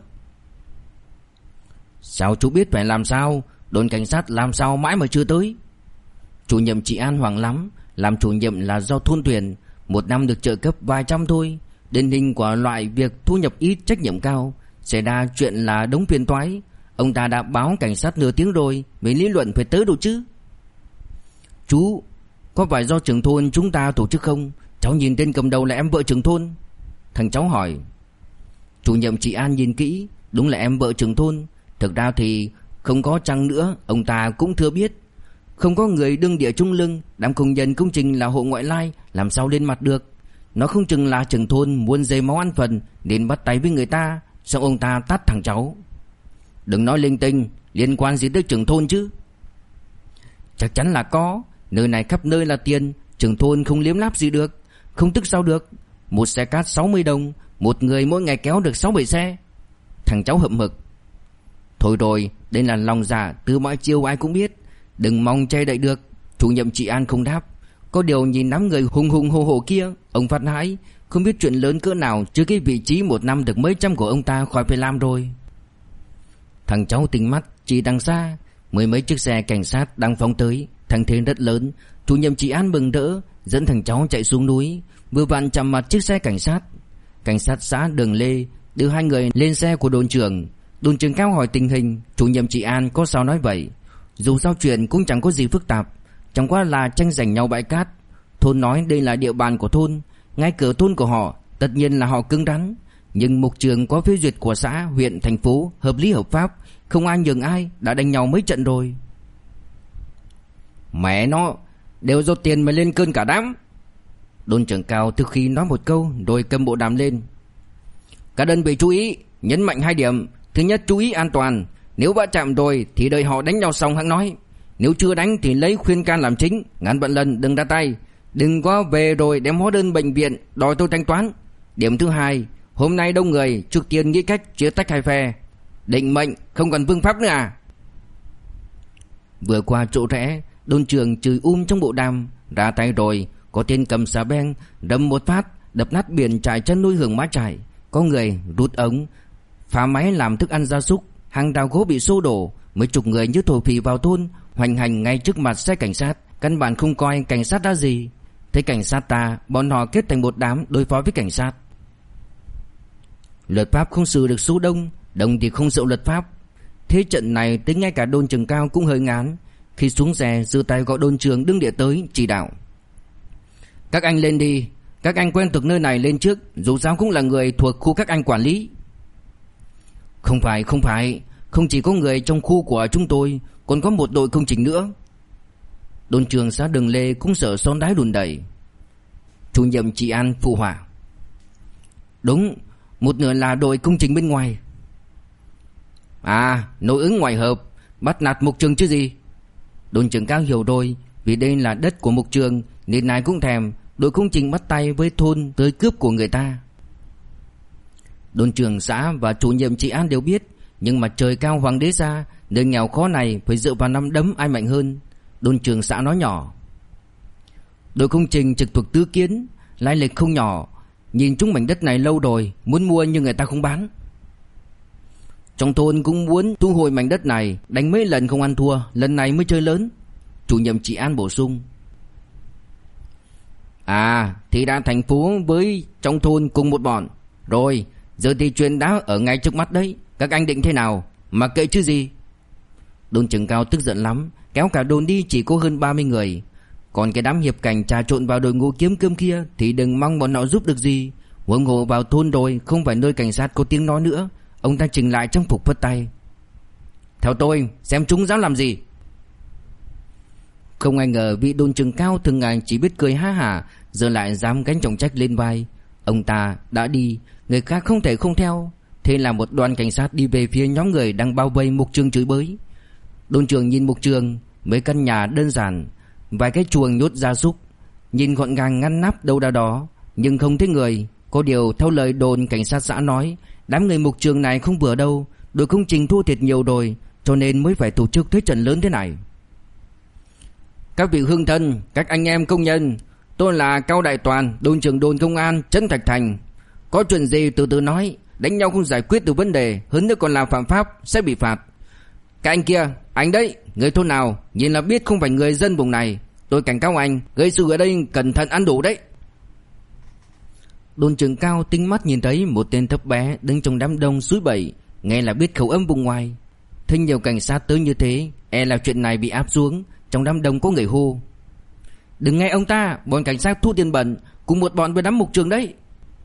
Sao chú biết phải làm sao? Đồn cảnh sát làm sao mãi mà chưa tới? Chủ nhiệm trị an hoảng lắm. Làm chủ nhiệm là do thôn tuyển, 1 năm được trợ cấp vài trăm thôi. Điển hình của loại việc thu nhập ít trách nhiệm cao. Xảy ra chuyện là đống phiền toái. Ông ta đã báo cảnh sát nửa tiếng rồi, về lý luận phải tới đâu chứ. Chú, có phải do trưởng thôn chúng ta tổ chức không? Cháu nhìn tên cầm đầu là em vợ trưởng thôn. Thằng cháu hỏi. Chủ nhiệm trị an nhìn kỹ, đúng là em vợ trưởng thôn. Thực ra thì không có chăng nữa, ông ta cũng thừa biết. Không có người đương địa trung lưng, đám công nhân công trình là hộ ngoại lai, làm sao lên mặt được. Nó không chừng là trưởng thôn muốn dây máu ăn phần nên bắt tay với người ta. Xong ông ta tát thằng cháu. Đừng nói linh tinh, liên quan gì tới trưởng thôn chứ? Chắc chắn là có. Nơi này khắp nơi là tiền, trưởng thôn không liếm láp gì được. Không tức sao được. Một xe cát 60 đồng, một người mỗi ngày kéo được 6-7 xe. Thằng cháu hậm hực. Thôi rồi, đây là lòng dạ từ mọi chiều ai cũng biết. Đừng mong che đậy được. Chủ nhiệm trị an không đáp. Có điều nhìn đám người hùng hùng hồ hồ kia, ông phát hãi. Không biết chuyện lớn cỡ nào chứ cái vị trí 1 năm được mấy trăm của ông ta khỏi phải làm rồi. Thằng cháu tinh mắt chỉ đằng xa, 10 mấy chiếc xe cảnh sát đang phóng tới, thằng thế rất lớn. Chủ nhiệm trị an mừng rỡ dẫn thằng cháu chạy xuống núi, vừa vặn chạm mặt chiếc xe cảnh sát. Cảnh sát xã Đường Lê đưa 2 người lên xe của đồn trưởng. Đồn trưởng Cao hỏi tình hình, chủ nhiệm trị an có sao nói vậy. Dù sao chuyện cũng chẳng có gì phức tạp, chẳng qua là tranh giành nhau bãi cát. Thôn nói đây là địa bàn của thôn, ngay cửa thôn của họ, tất nhiên là họ cứng rắn. Nhưng mục trường có phê duyệt của xã, huyện, thành phố, hợp lý hợp pháp, không ai nhường ai, đã đánh nhau mấy trận rồi. Mẹ nó, đều do tiền mà lên cơn cả đám. Đồn trưởng Cao từ khi nói một câu rồi cầm bộ đàm lên. Các đơn vị chú ý, nhấn mạnh 2 điểm. Thứ nhất, chú ý an toàn. Nếu va chạm rồi thì đợi họ đánh nhau xong hẵng nói. Nếu chưa đánh thì lấy khuyên can làm chính. Ngàn vạn lần đừng ra tay. Đừng có về rồi đem hóa đơn bệnh viện đòi tôi thanh toán. Điểm thứ 2, hôm nay đông người, trước tiên nghĩ cách chia tách 2 phe. Định mệnh không cần vương pháp nữa à? Vừa qua chỗ rẽ, đồn trưởng chửi trong bộ đàm. Ra tay rồi, có tên cầm xà beng đâm một phát, đập nát biển trại chăn nuôi Hưởng Má Trải. Có người rút ống, phá máy làm thức ăn gia súc. Hàng rào gỗ bị xô đổ. Mấy chục người như thổ phỉ vào thôn, hoành hành ngay trước mặt xe cảnh sát. Căn bản không coi cảnh sát ra gì. Thấy cảnh sát ta, bọn họ kết thành một đám đối phó với cảnh sát. Luật pháp không xử được số đông, đông thì không sợ luật pháp. Thế trận này tới ngay cả đồn trưởng Cao cũng hơi ngán. Khi xuống xe giơ tay gọi đồn trưởng đứng địa tới chỉ đạo: các anh lên đi, các anh quen thuộc nơi này lên trước, dù sao cũng là người thuộc khu các anh quản lý. Không phải, không chỉ có người trong khu của chúng tôi, còn có một đội công trình nữa. Đồn trưởng xã Đường Lê cũng sợ son đái đùn đẩy. Chủ nhiệm trị an phụ họa: đúng, một nửa là đội công trình bên ngoài. À, nội ứng ngoại hợp, bắt nạt mục trường chứ gì. Đồn trưởng Cao hiểu rồi, vì đây là đất của mục trường nên ai cũng thèm. Đội công trình bắt tay với thôn tới cướp của người ta. Đồn trưởng xã và chủ nhiệm trị an đều biết, nhưng mà trời cao hoàng đế xa, nơi nghèo khó này phải dựa vào nắm đấm ai mạnh hơn. Đồn trưởng xã nói nhỏ: đội công trình trực thuộc Tứ Kiến, lai lịch không nhỏ, nhìn chúng mảnh đất này lâu rồi, muốn mua nhưng người ta không bán. Trong thôn cũng muốn thu hồi mảnh đất này, đánh mấy lần không ăn thua, lần này mới chơi lớn. Chủ nhiệm trị an bổ sung: à, thì đã thành phố với trong thôn cùng một bọn. Rồi, giờ thì chuyện đã ở ngay trước mắt đấy, các anh định thế nào, mặc kệ chứ gì. Đồn trưởng Cao tức giận lắm, kéo cả đồn đi chỉ có hơn 30 người. Còn cái đám hiệp cảnh trà trộn vào đội ngũ kiếm cơm kia thì đừng mong bọn họ giúp được gì. Huống hồ vào thôn rồi, không phải nơi cảnh sát có tiếng nói nữa. Ông ta chỉnh lại trang phục phất tay: theo tôi, xem chúng dám làm gì. Không ai ngờ vị đồn trưởng Cao thường ngày chỉ biết cười ha hả, giờ lại dám gánh trọng trách lên vai. Ông ta đã đi, người khác không thể không theo. Thế là một đoàn cảnh sát đi về phía nhóm người đang bao vây mục trường chửi bới. Đồn trưởng nhìn mục trường, mấy căn nhà đơn giản, vài cái chuồng nhốt gia súc, nhìn gọn gàng ngăn nắp đâu đó, nhưng không thấy người. Có điều theo lời đồn cảnh sát xã nói, đám người mục trường này không vừa đâu, đội công trình thua thiệt nhiều rồi, cho nên mới phải tổ chức thế trận lớn thế này. Các vị hương thân, các anh em công nhân, tôi là Cao Đại Toàn, đồn trưởng đồn công an Trấn Thạch Thành. Có chuyện gì từ từ nói, đánh nhau không giải quyết được vấn đề, hơn nữa còn là phạm pháp, sẽ bị phạt. Các anh kia, anh đấy, người thôn nào, nhìn là biết không phải người dân vùng này. Tôi cảnh cáo anh, gây sự ở đây cẩn thận ăn đủ đấy. Đồn trưởng Cao tinh mắt nhìn thấy một tên thấp bé đứng trong đám đông suối bẩy, nghe là biết khẩu âm vùng ngoài. Thấy nhiều cảnh sát tới như thế, e là chuyện này bị áp xuống. Trong đám đông có người hô: đừng nghe ông ta, bọn cảnh sát thu tiền bẩn, cùng một bọn với đám mục trường đấy.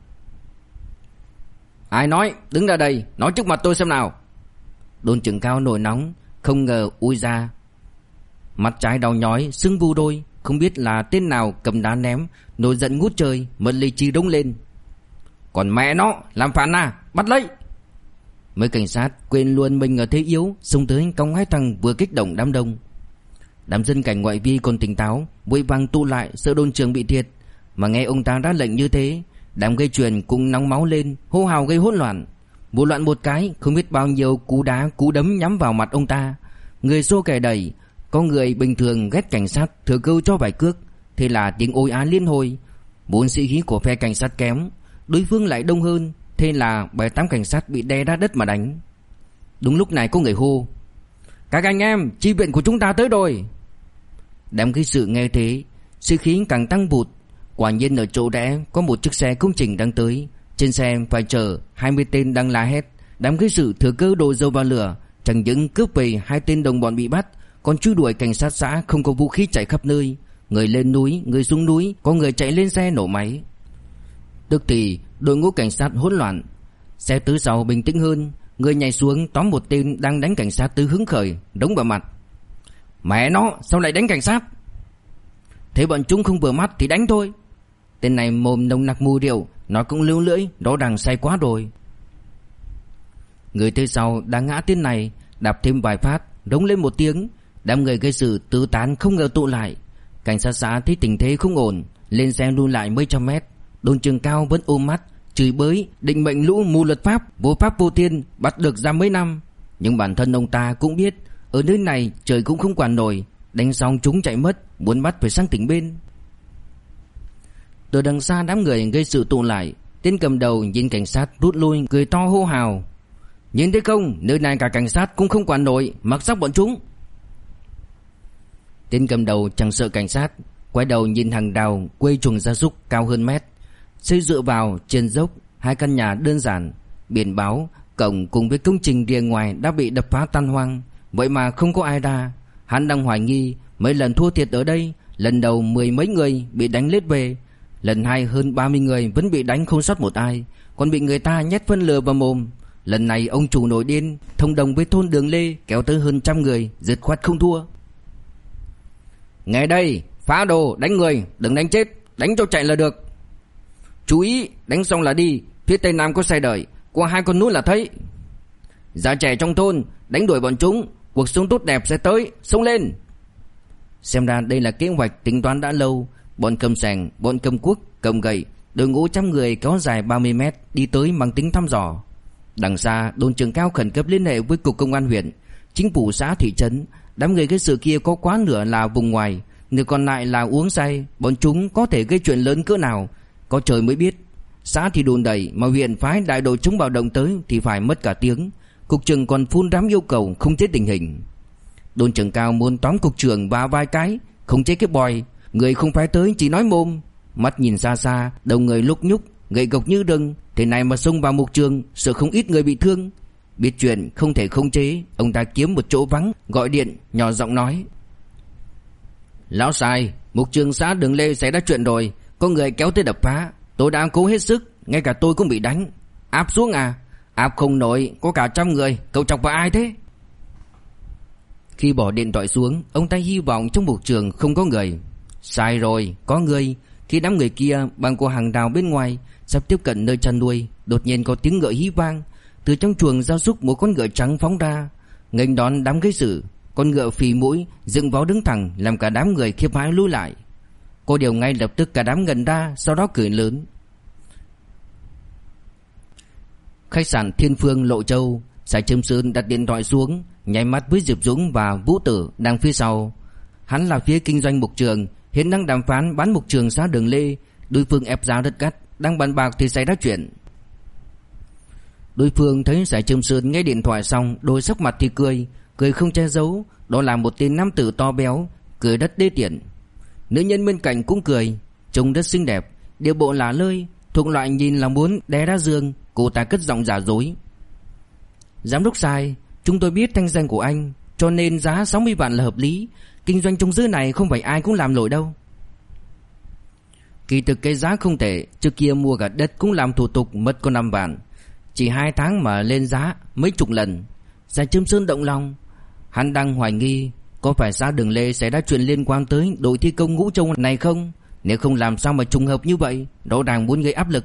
Ai nói, đứng ra đây, nói trước mặt tôi xem nào. Đồn trưởng Cao nổi nóng, không ngờ ui ra. Mặt trái đau nhói, sưng vu đôi, không biết là tên nào cầm đá ném, nổi giận ngút trời, mất lý trí đống lên. Còn mẹ nó, làm phản à, bắt lấy. Mấy cảnh sát quên luôn mình ở thế yếu, xông tới cong hai thằng vừa kích động đám đông. Đám dân cảnh ngoại vi còn tỉnh táo, vội vàng tụ lại sợ đồn trưởng bị thiệt. Mà nghe ông ta ra lệnh như thế, đám gây chuyện cũng nóng máu lên, hô hào gây hỗn loạn. Vụ loạn một cái, không biết bao nhiêu cú đá cú đấm nhắm vào mặt ông ta. Người xô kẻ đẩy, có người bình thường ghét cảnh sát thừa cơ cho vài cước. Thế là tiếng ôi á liên hồi. Bốn sĩ khí của phe cảnh sát kém, đối phương lại đông hơn. Thế là 7-8 cảnh sát bị đè ra đất mà đánh. Đúng lúc này có người hô: các anh em, chi viện của chúng ta tới rồi. Đám gây sự nghe thế, sĩ khí càng tăng vụt. Quả nhiên ở chỗ rẽ có một chiếc xe công trình đang tới. Trên xe phải chở 20 tên đang la hét. Đám gây sự thừa cơ đổ dầu vào lửa, chẳng những cướp về 2 tên đồng bọn bị bắt, còn truy đuổi cảnh sát xã không có vũ khí chạy khắp nơi. Người lên núi, người xuống núi, có người chạy lên xe nổ máy. Tức thì đội ngũ cảnh sát hỗn loạn. Xe tứ sau bình tĩnh hơn, người nhảy xuống tóm một tên đang đánh cảnh sát từ hứng khởi, đống vào mặt. Mẹ nó, sao lại đánh cảnh sát? Thế bọn chúng không vừa mắt thì đánh thôi. Tên này mồm nồng nặc mùi rượu, nó cũng lưu lưỡi, rõ ràng say quá rồi. Người tới sau đã ngã tên này, đạp thêm vài phát, rống lên một tiếng. Đám người gây sự tứ tán không ngờ tụ lại. Cảnh sát xã thấy tình thế không ổn, lên xe lui lại mấy trăm mét. Đồn trưởng Cao vẫn ôm mắt chửi bới, định mệnh lũ mù luật pháp vô thiên, bắt được ra mấy năm. Nhưng bản thân ông ta cũng biết, ở nơi này trời cũng không quản nổi, đánh xong chúng chạy mất, muốn bắt phải sang tỉnh bên. Từ đằng xa đám người gây sự tụ lại, tên cầm đầu nhìn cảnh sát rút lui, cười to hô hào: nhìn thấy không, nơi này cả cảnh sát cũng không quản nổi, mặc sắc bọn chúng. Tên cầm đầu chẳng sợ cảnh sát, quay đầu nhìn hàng rào quây chuồng gia súc cao hơn mét, xây dựa vào trên dốc, 2 căn nhà đơn giản. biển báo, cổng cùng với công trình rìa ngoài đã bị đập phá tan hoang. Vậy mà không có ai ra. Hắn đang hoài nghi mấy lần thua thiệt ở đây. Lần đầu 10 mấy người bị đánh lết về, lần 2 hơn 30 người vẫn bị đánh không sót một ai, còn bị người ta nhét phân lửa vào mồm. Lần này ông chủ nổi điên, thông đồng với thôn Đường Lê kéo tới hơn 100 người, dứt khoát không thua. Nghe đây, phá đồ, đánh người, đừng đánh chết, đánh cho chạy là được. Chú ý, đánh xong là đi, phía tây nam có xe đợi, qua 2 con núi là thấy. Già trẻ trong thôn, đánh đuổi bọn chúng, cuộc sống tốt đẹp sẽ tới, xông lên. Xem ra đây là kế hoạch tính toán đã lâu. Bọn cầm sẻng, bọn cầm cuốc, cầm gậy, đội ngũ 100 người kéo dài 30 mét đi tới mang tính thăm dò. Đằng xa, đồn trưởng cao khẩn cấp liên hệ với cục công an huyện, chính phủ xã thị trấn. Đám người gây sự kia có quá nửa là vùng ngoài, nửa còn lại là uống say. Bọn chúng có thể gây chuyện lớn cỡ nào có trời mới biết. Xã thì đồn đầy, mà huyện phái đại đội chống bạo động tới thì phải mất cả tiếng. Cục trưởng còn phun rám yêu cầu không chế tình hình. Đồn trưởng cao muốn tóm cục trưởng và vài cái, không chế cái bòi. Người không phải tới chỉ nói mồm. Mắt nhìn xa xa, đầu người lúc nhúc, gậy gộc như rừng. Thế này mà xông vào mục trường, sợ không ít người bị thương. Biết chuyện không thể khống chế, ông ta kiếm một chỗ vắng, gọi điện, nhỏ giọng nói: Lão sai, mục trường xã Đường Lê xảy ra chuyện rồi, có người kéo tới đập phá. Tôi đã cố hết sức, ngay cả tôi cũng bị đánh. Áp xuống à? Áp không nổi, có cả 100 người, cậu chọc vào ai thế? Khi bỏ điện thoại xuống, ông ta hy vọng trong mục trường không có người. Sai rồi, có người. Khi đám người kia băng qua hàng rào bên ngoài, sắp tiếp cận nơi chăn nuôi, đột nhiên có tiếng ngựa hí vang. Từ trong chuồng gia súc một con ngựa trắng phóng ra, nghênh đón đám gây sự. Con ngựa phì mũi, dựng vó đứng thẳng, làm cả đám người khiếp hãi lùi lại. Cô điều ngay lập tức cả đám ngẩn ra, sau đó cười lớn. Khách sạn Thiên Phương Lộ Châu. Sài Trâm Sơn đặt điện thoại xuống, nháy mắt với Diệp Dũng và Vũ Tử đang phía sau. Hắn là phía kinh doanh mục trường, hiện đang đàm phán bán mục trường xã Đường Lê. Đối phương ép giá rất gắt, đang bàn bạc thì xảy ra chuyện. Đối phương thấy Sài Trâm Sơn nghe điện thoại xong, đôi sắc mặt thì cười, cười không che giấu. Đó là một tên nam tử to béo, cười rất đê tiện. Nữ nhân bên cạnh cũng cười, trông rất xinh đẹp, điệu bộ lả lơi, thuộc loại nhìn là muốn đè ra giường. Cô ta cất giọng giả dối: Giám đốc Sài, chúng tôi biết thanh danh của anh, cho nên giá 60 vạn là hợp lý. Kinh doanh trong giới này không phải ai cũng làm nổi đâu. Kỳ thực cái giá không thể, trước kia mua cả đất cũng làm thủ tục mất có 5 vạn. Chỉ 2 tháng mà lên giá mấy chục lần. Sài Trâm Sơn động lòng. Hắn đang hoài nghi có phải xã Đường Lê xảy ra chuyện liên quan tới đội thi công Ngũ Châu này không. Nếu không làm sao mà trùng hợp như vậy, rõ ràng muốn gây áp lực.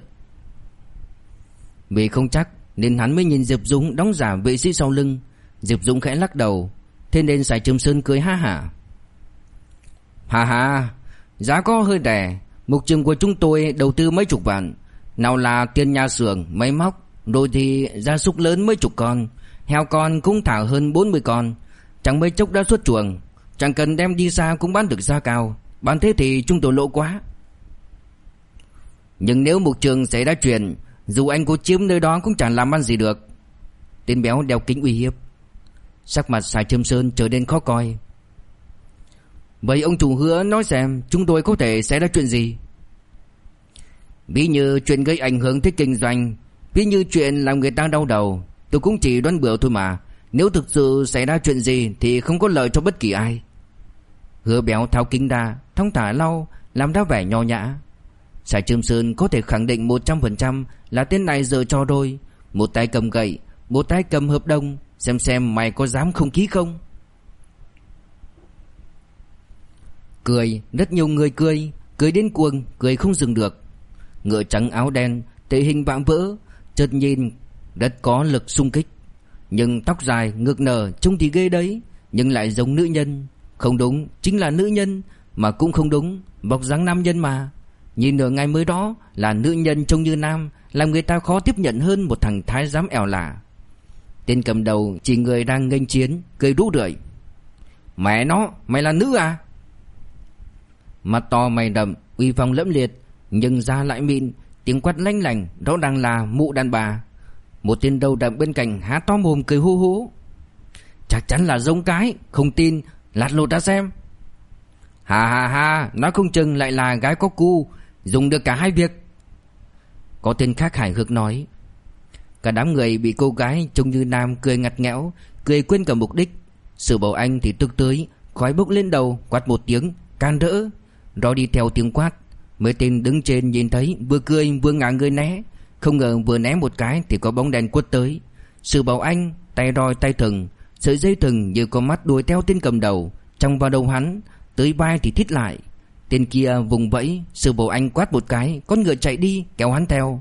Vì không chắc nên hắn mới nhìn Diệp Dũng đóng giả vệ sĩ sau lưng. Diệp Dũng khẽ lắc đầu, thế nên Sài Trâm Sơn cười ha hả. Hà hà, giá có hơi rẻ. Mục trường của chúng tôi đầu tư mấy chục vạn. Nào là tiền nhà xưởng, máy móc, rồi thì gia súc lớn mấy chục con, heo con cũng thả hơn 40 con. Chẳng mấy chốc đã xuất chuồng, chẳng cần đem đi xa cũng bán được giá cao. Bán thế thì chúng tôi lỗ quá. Nhưng nếu mục trường xảy ra chuyện, dù anh có chiếm nơi đó cũng chẳng làm ăn gì được. Tên béo đeo kính uy hiếp. Sắc mặt Sài Trâm Sơn trở nên khó coi. Vậy ông chủ hứa nói xem chúng tôi có thể xảy ra chuyện gì? Ví như chuyện gây ảnh hưởng tới kinh doanh, ví như chuyện làm người ta đau đầu. Tôi cũng chỉ đoán bừa thôi mà. Nếu thực sự xảy ra chuyện gì thì không có lợi cho bất kỳ ai. Hứa béo tháo kính ra, thong thả lau, làm ra vẻ nho nhã. Sài Trâm Sơn có thể khẳng định 100% là tên này giở trò rồi. Một tay cầm gậy, một tay cầm hợp đồng. Xem mày có dám không khí không? Cười, rất nhiều người cười, cười đến cuồng, cười không dừng được. Ngựa trắng áo đen, thể hình vạm vỡ, chợt nhìn rất có lực xung kích. Nhưng tóc dài, ngực nở, trông thì ghê đấy, nhưng lại giống nữ nhân. Không đúng, chính là nữ nhân, mà cũng không đúng, bọc dáng nam nhân mà. Nhìn nửa ngày mới đó là nữ nhân trông như nam, làm người ta khó tiếp nhận hơn một thằng thái giám ẻo lả. Tên cầm đầu chỉ người đang nghênh chiến, cười rũ rượi. Mẹ nó, mày là nữ à? Mặt to mày đậm, uy phong lẫm liệt, nhưng da lại mịn, tiếng quát lanh lành, rõ ràng là mụ đàn bà. Một tên đầu đậm bên cạnh há to mồm cười hú hú. Chắc chắn là giống cái, không tin lạt lột ra xem. Hà hà hà, nói không chừng lại là gái có cu, dùng được cả hai việc. Có tên khác hài hước nói. Cả đám người bị cô gái trông như nam cười ngặt nghẽo, cười quên cả mục đích. Sử Bảo Anh thì tức tới, khói bốc lên đầu, quát một tiếng can rỡ, rồi đi theo tiếng quát. Mấy tên đứng trên nhìn thấy vừa cười vừa ngả người né, không ngờ vừa né một cái thì có bóng đèn quất tới. Sử Bảo Anh tay roi tay thừng, sợi dây thừng như có mắt đuổi theo tên cầm đầu, trong vào đầu hắn, tới vai thì thít lại. Tên kia vùng vẫy, Sử Bảo Anh quát một cái, con ngựa chạy đi kéo hắn theo.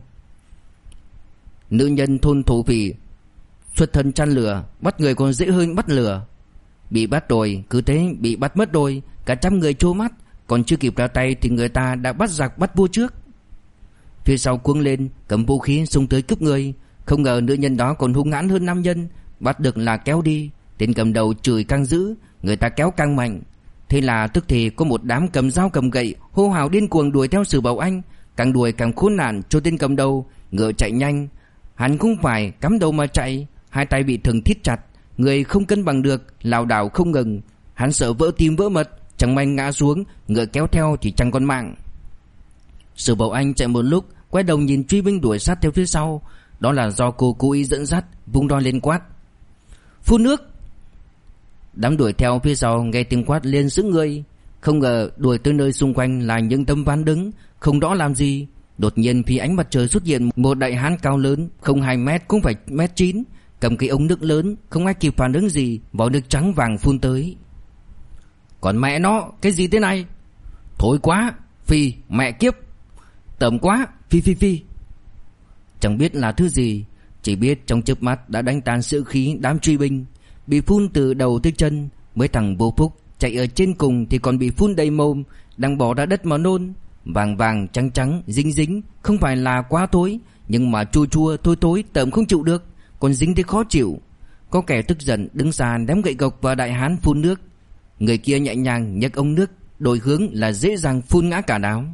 Nữ nhân thôn thổ phỉ xuất thân chăn lửa, bắt người còn dễ hơn bắt lửa. Bị bắt rồi, cứ thế bị bắt mất rồi. Cả trăm người trố mắt, còn chưa kịp ra tay thì người ta đã bắt giặc bắt vua trước. Phía sau cuống lên, cầm vũ khí xông tới cướp người. Không ngờ nữ nhân đó còn hung hãn hơn nam nhân, bắt được là kéo đi. Tên cầm đầu chửi càng dữ, người ta kéo càng mạnh. Thế là tức thì có một đám cầm dao cầm gậy hô hào điên cuồng đuổi theo Sử Bảo Anh. Càng đuổi càng khốn nạn cho tên cầm đầu. Ngựa chạy nhanh, hắn cũng phải cắm đầu mà chạy, hai tay bị thừng thít chặt, người không cân bằng được, lảo đảo không ngừng. Hắn sợ vỡ tim vỡ mật, chẳng may ngã xuống, ngựa kéo theo thì chẳng còn mạng. Sử Bảo Anh chạy một lúc, quay đầu nhìn truy binh đuổi sát theo phía sau. Đó là do cô cố ý dẫn dắt, vung roi lên quát phun nước. Đám đuổi theo phía sau nghe tiếng quát lên sững người. Không ngờ đuổi tới nơi xung quanh là những tấm ván đứng, không rõ làm gì. Đột nhiên phía ánh mặt trời xuất hiện một đại hán cao lớn, không 2 mét cũng phải 1m9, cầm cái ống nước lớn, không ai kịp phản ứng gì, vỏ nước trắng vàng phun tới. Còn mẹ nó, cái gì thế này? Thối quá, phi, mẹ kiếp. Tởm quá, phi phi phi. Chẳng biết là thứ gì, chỉ biết trong chớp mắt đã đánh tan sĩ khí đám truy binh. Bị phun từ đầu tới chân. Mấy thằng vô phúc chạy ở trên cùng thì còn bị phun đầy mồm, đang bỏ ra đất mà nôn. Vàng vàng trắng trắng dính dính, không phải là quá tối, nhưng mà chua chua thối thối tởm không chịu được, còn dính thấy khó chịu. Có kẻ tức giận đứng xa ném gậy gộc vào đại hán phun nước. Người kia nhẹ nhàng nhấc ống nước, đổi hướng là dễ dàng phun ngã cả đám.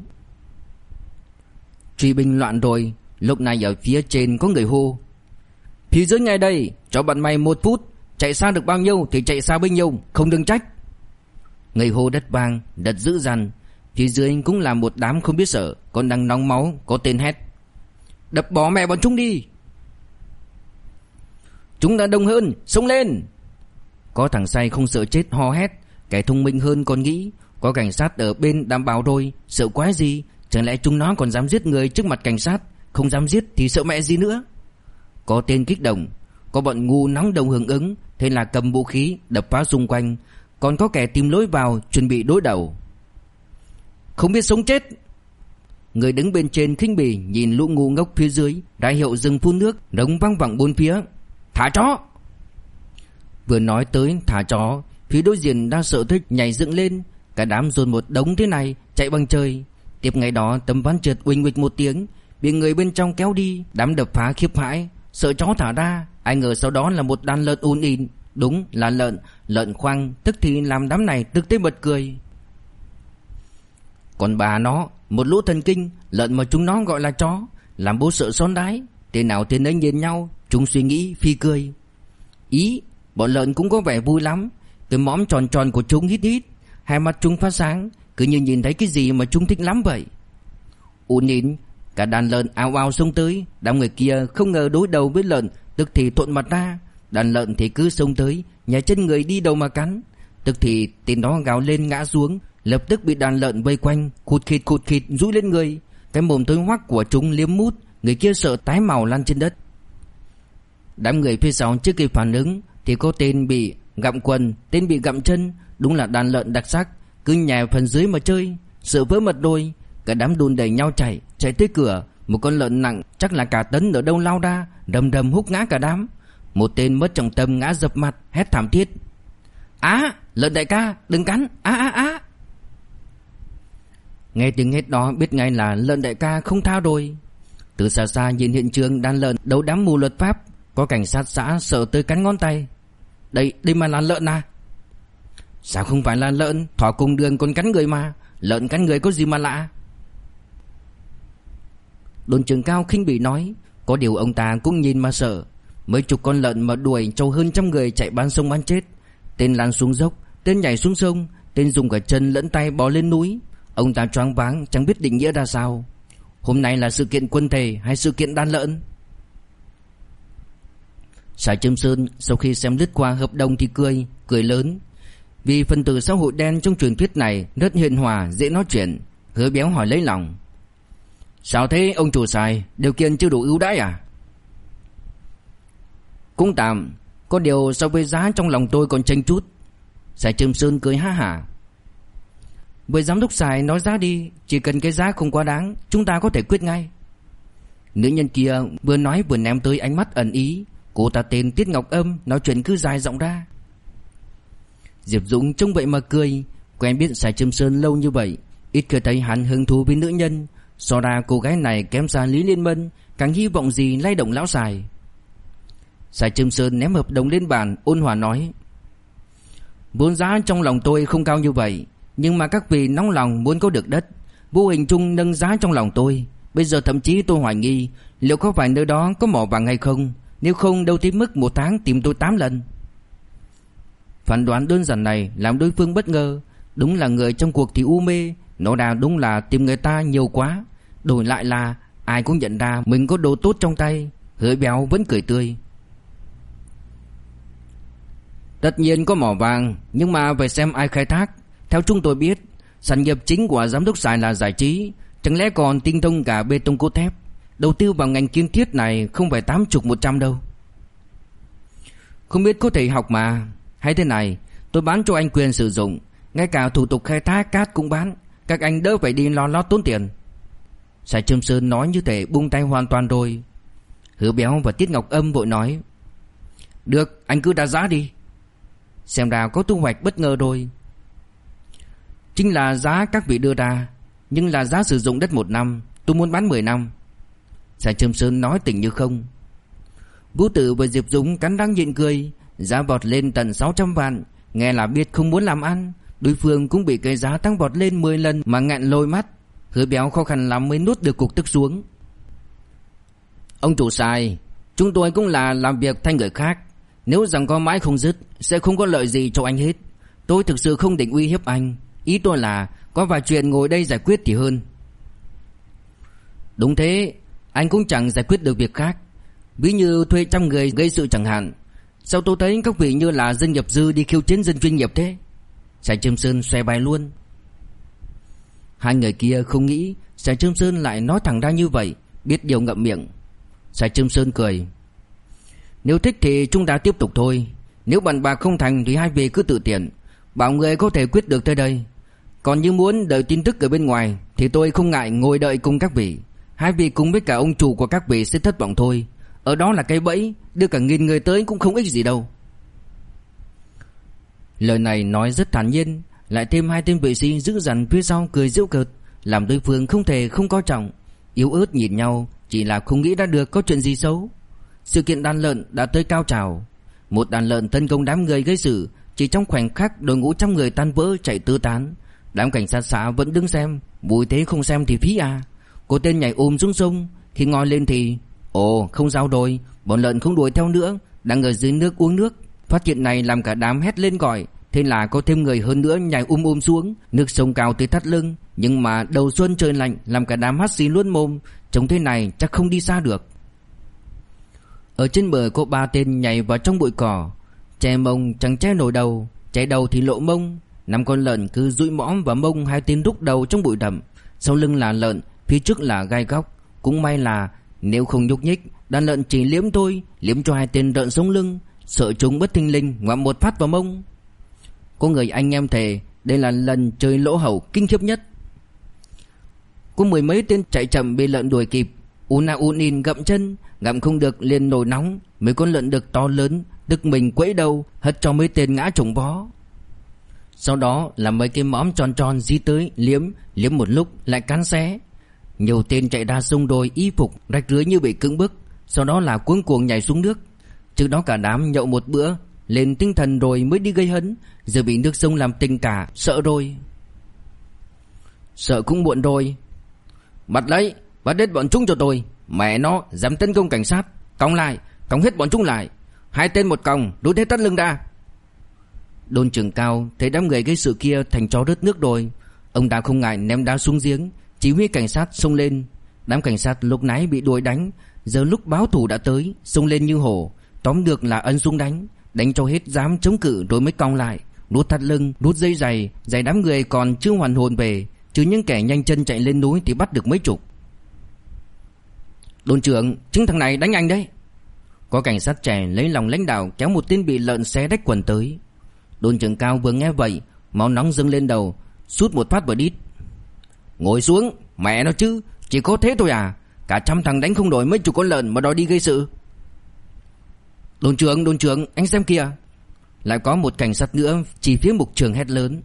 Truy binh loạn rồi. Lúc này ở phía trên có người hô phía dưới ngay đây, cho bọn mày 1 phút, chạy xa được bao nhiêu thì chạy xa bấy nhiêu, không đừng trách. Người hô đất vang, đất dữ dằn. Phía dưới cũng là một đám không biết sợ, còn đang nóng máu. Có tên hét đập bỏ mẹ bọn chúng đi, chúng đã đông hơn, xông lên. Có thằng say không sợ chết hò hét. Kẻ thông minh hơn còn nghĩ có cảnh sát ở bên đảm bảo rồi, sợ quái gì. Chẳng lẽ chúng nó còn dám giết người trước mặt cảnh sát? Không dám giết thì sợ mẹ gì nữa. Có tên kích động, có bọn ngu nóng đầu hưởng ứng, thế là cầm vũ khí đập phá xung quanh. Còn có kẻ tìm lối vào chuẩn bị đối đầu. Không biết sống chết. Người đứng bên trên khinh bỉ nhìn lũ ngu ngốc phía dưới, ra hiệu dừng phun nước, rống vang vẳng bốn phía. Thả chó. Vừa nói tới thả chó, phía đối diện đang sợ thích nhảy dựng lên. Cả đám dồn một đống thế này chạy bằng trời. Tiếp ngay đó tấm ván trượt uỳnh uịch một tiếng, bị người bên trong kéo đi. Đám đập phá khiếp hãi, sợ chó thả ra. Ai ngờ sau đó là một đàn lợn ùn ìn. Đúng là lợn khoang, tức thì làm đám này tức tới bật cười. Còn bà nó, một lũ thần kinh, lợn mà chúng nó gọi là chó, làm bố sợ xón đái. Tên nào tên ấy nhìn nhau, chúng suy nghĩ phi cười. Ý, bọn lợn cũng có vẻ vui lắm. Cái mõm tròn tròn của chúng hít hít, hai mắt chúng phát sáng, cứ như nhìn thấy cái gì mà chúng thích lắm vậy. Ùn ìn, cả đàn lợn ào ào xông tới. Đám người kia không ngờ đối đầu với lợn, tức thì thuận mặt ra. Đàn lợn thì cứ xông tới, nhảy chân người đi đầu mà cắn. Tức thì tên đó gào lên ngã xuống, lập tức bị đàn lợn vây quanh, khụt khịt rũi lên người. Cái mồm tối hoắc của chúng liếm mút, người kia sợ tái màu lăn trên đất. Đám người phía sau chưa kịp phản ứng thì có tên bị gặm quần, tên bị gặm chân. Đúng là đàn lợn đặc sắc, cứ nhảy phần dưới mà chơi, sợ vỡ mật đôi. Cả đám đùn đẩy nhau chạy tới cửa. Một con lợn nặng chắc là cả tấn ở đâu lao ra, đầm đầm húc ngã cả đám. Một tên mất trọng tâm ngã dập mặt, hét thảm thiết. Á, lợn đại ca, đừng cắn, á. Nghe tiếng hét đó biết ngay là lợn đại ca không tha rồi. Từ xa xa nhìn hiện trường đàn lợn đấu đám mù luật pháp, có cảnh sát xã sợ tới cắn ngón tay. Đây mà là lợn à? Sao không phải là lợn, thỏ cùng đường còn cắn người mà. Lợn cắn người có gì mà lạ? Đồn trưởng cao khinh bỉ nói. Có điều ông ta cũng nhìn mà sợ. Mấy chục con lợn mà đuổi trâu hơn trăm người chạy bán sông bán chết. Tên lăn xuống dốc, tên nhảy xuống sông, tên dùng cả chân lẫn tay bò lên núi. Ông ta choáng váng chẳng biết định nghĩa ra sao. Hôm nay là sự kiện quân thể hay sự kiện đàn lợn? Sài Trâm Sơn sau khi xem lướt qua hợp đồng thì cười lớn. Vì phần tử xã hội đen trong truyền thuyết này rất hiền hòa, dễ nói chuyện. Hứa Béo hỏi lấy lòng: Sao thế ông chủ Sài, điều kiện chưa đủ ưu đãi à? Cũng tạm, có điều so với giá trong lòng tôi còn chênh chút. Sài Trâm Sơn cười ha hả: Với giám đốc Sài nói giá đi, chỉ cần cái giá không quá đáng, chúng ta có thể quyết ngay. Nữ nhân kia vừa nói vừa ném tới ánh mắt ẩn ý. Cô ta tên Tiết Ngọc Âm, nói chuyện cứ dài giọng ra. Diệp Dũng trông vậy mà cười. Quen biết Sài Trâm Sơn lâu như vậy, ít khi thấy hắn hứng thú với nữ nhân. So ra cô gái này kém xa Lý Liên Mân, càng hy vọng gì lay động lão Sài. Sài Trâm Sơn ném hợp đồng lên bàn, ôn hòa nói: Vốn giá trong lòng tôi không cao như vậy, nhưng mà các vị nóng lòng muốn có được đất, vô hình chung nâng giá trong lòng tôi. Bây giờ thậm chí tôi hoài nghi liệu có phải nơi đó có mỏ vàng hay không. Nếu không đâu tới mức 1 tháng tìm tôi 8 lần. Phán đoán đơn giản này làm đối phương bất ngờ. Đúng là người trong cuộc thì u mê. Nó đã đúng là tìm người ta nhiều quá. Đổi lại là ai cũng nhận ra mình có đồ tốt trong tay. Hứa Béo vẫn cười tươi: Tất nhiên có mỏ vàng, nhưng mà phải xem ai khai thác. Theo chúng tôi biết, sản nghiệp chính của giám đốc Sài là giải trí, chẳng lẽ còn tinh thông cả bê tông cốt thép. Đầu tư vào ngành kiên thiết này không phải 80-100 đâu. Không biết có thể học mà. Hay thế này, tôi bán cho anh quyền sử dụng, ngay cả thủ tục khai thác cát cũng bán. Các anh đỡ phải đi lo lót tốn tiền. Sài Trâm Sơn nói như thể buông tay hoàn toàn rồi. Hứa Béo và Tiết Ngọc Âm vội nói: Được, anh cứ đặt giá đi. Xem ra có thu hoạch bất ngờ rồi. Chính là giá các vị đưa ra, nhưng là giá sử dụng đất 1 năm. Tôi muốn bán 10 năm. Sài Trâm Sơn nói tỉnh như không. Vũ Tử và Diệp Dũng cắn răng nhịn cười. Giá vọt lên tận 600 vạn. Nghe là biết không muốn làm ăn. Đối phương cũng bị cái giá tăng vọt lên 10 lần mà ngạn lôi mắt. Hứa Béo khó khăn lắm mới nuốt được cục tức xuống. Ông chủ Sài, chúng tôi cũng là làm việc thay người khác. Nếu rằng có mãi không dứt, sẽ không có lợi gì cho anh hết. Tôi thực sự không định uy hiếp anh. Ý tôi là có vài chuyện ngồi đây giải quyết thì hơn. Đúng thế, anh cũng chẳng giải quyết được việc khác. Ví như thuê trăm người gây sự chẳng hạn. Sao tôi thấy các vị như là dân nghiệp dư đi khiêu chiến dân chuyên nghiệp thế? Sài Trâm Sơn xoay bài luôn. Hai người kia không nghĩ Sài Trâm Sơn lại nói thẳng ra như vậy, biết điều ngậm miệng. Sài Trâm Sơn cười: Nếu thích thì chúng ta tiếp tục thôi. Nếu bàn bạc không thành thì hai vị cứ tự tiện. Bảo người có thể quyết được tới đây. Còn như muốn đợi tin tức ở bên ngoài thì tôi không ngại ngồi đợi cùng các vị. Hai vị cùng với cả ông chủ của các vị sẽ thất vọng thôi. Ở đó là cái bẫy, đưa cả 1000 người tới cũng không ích gì đâu. Lời này nói rất thản nhiên, lại thêm hai tên vệ sĩ giữ dằn phía sau cười giễu cợt, làm đối phương không thể không coi trọng. Yếu ớt nhìn nhau, chỉ là không nghĩ ra được có chuyện gì xấu. Sự kiện đàn lợn đã tới cao trào. Một đàn lợn tấn công đám người gây sự, chỉ trong khoảnh khắc đội ngũ trăm người tan vỡ chạy tứ tán. Đám cảnh sát xã vẫn đứng xem, bùi thế không xem thì phí à. Cô tên nhảy xuống sông, khi ngoi lên thì ồ không sao rồi, bọn lợn không đuổi theo nữa, đang ở dưới nước uống nước. Phát hiện này làm cả đám hét lên gọi. Thế là có thêm người hơn nữa nhảy xuống. Nước sông cao tới thắt lưng, nhưng mà đầu xuân trời lạnh làm cả đám hắt xì luôn mồm. Trông thế này chắc không đi xa được. Ở trên bờ có 3 tên nhảy vào trong bụi cỏ. Che mông chẳng che nổi đầu, che đầu thì lộ mông. 5 con lợn cứ dụi mõm và mông hai tên rúc đầu trong bụi rậm. Sau lưng là lợn, phía trước là gai góc. Cũng may là nếu không nhúc nhích, đàn lợn chỉ liếm thôi, liếm cho hai tên lợn sống lưng. Sợ chúng bất thình lình ngoạm một phát vào mông. Có người anh em thề đây là lần chơi lỗ hổng kinh khiếp nhất. Có 10 mấy tên chạy chậm bị lợn đuổi kịp. Un in gặm chân, gặm không được liền nổi nóng. Mấy con lợn đực to lớn tức mình quẫy đầu, hất cho mấy tên ngã chồng vó. Sau đó là mấy cái mõm tròn tròn dí tới liếm một lúc lại cắn xé. Nhiều tên chạy ra sông đồi, y phục rách rưới như bị cưỡng bức. Sau đó là cuống cuồng nhảy xuống nước. Trước đó cả đám nhậu một bữa lên tinh thần rồi mới đi gây hấn, giờ bị nước sông làm tình cả, sợ rồi. Sợ cũng muộn rồi. Bắt lấy, bắt hết bọn chúng cho tôi. Mẹ nó dám tấn công cảnh sát, còng lại, còng hết bọn chúng lại. 2 tên một còng, rút hết thắt lưng ra. Đôn Trường Cao thấy đám người gây sự kia thành chó rớt nước rồi. Ông ta không ngại ném đá xuống giếng, chỉ huy cảnh sát xông lên. Đám cảnh sát lúc nãy bị đuổi đánh, giờ lúc báo thủ đã tới, xông lên như hổ. Tóm được là ân súng đánh cho hết dám chống cự rồi mới cong lại, rút thắt lưng, rút dây giày đám người còn chưa hoàn hồn về, chứ những kẻ nhanh chân chạy lên núi thì bắt được mấy chục. Đồn trưởng, chính thằng này đánh anh đấy. Có cảnh sát trẻ lấy lòng lãnh đạo kéo một tên bị lợn xé rách quần tới. Đồn trưởng Cao vừa nghe vậy, máu nóng dâng lên đầu, sút một phát vào đít. Ngồi xuống, mẹ nó chứ, chỉ có thế thôi à? Cả trăm thằng đánh không nổi mấy chục con lợn mà đòi đi gây sự. Đồn trưởng, anh xem kìa. Lại có một cảnh sát nữa chỉ phía mục trường hét lớn.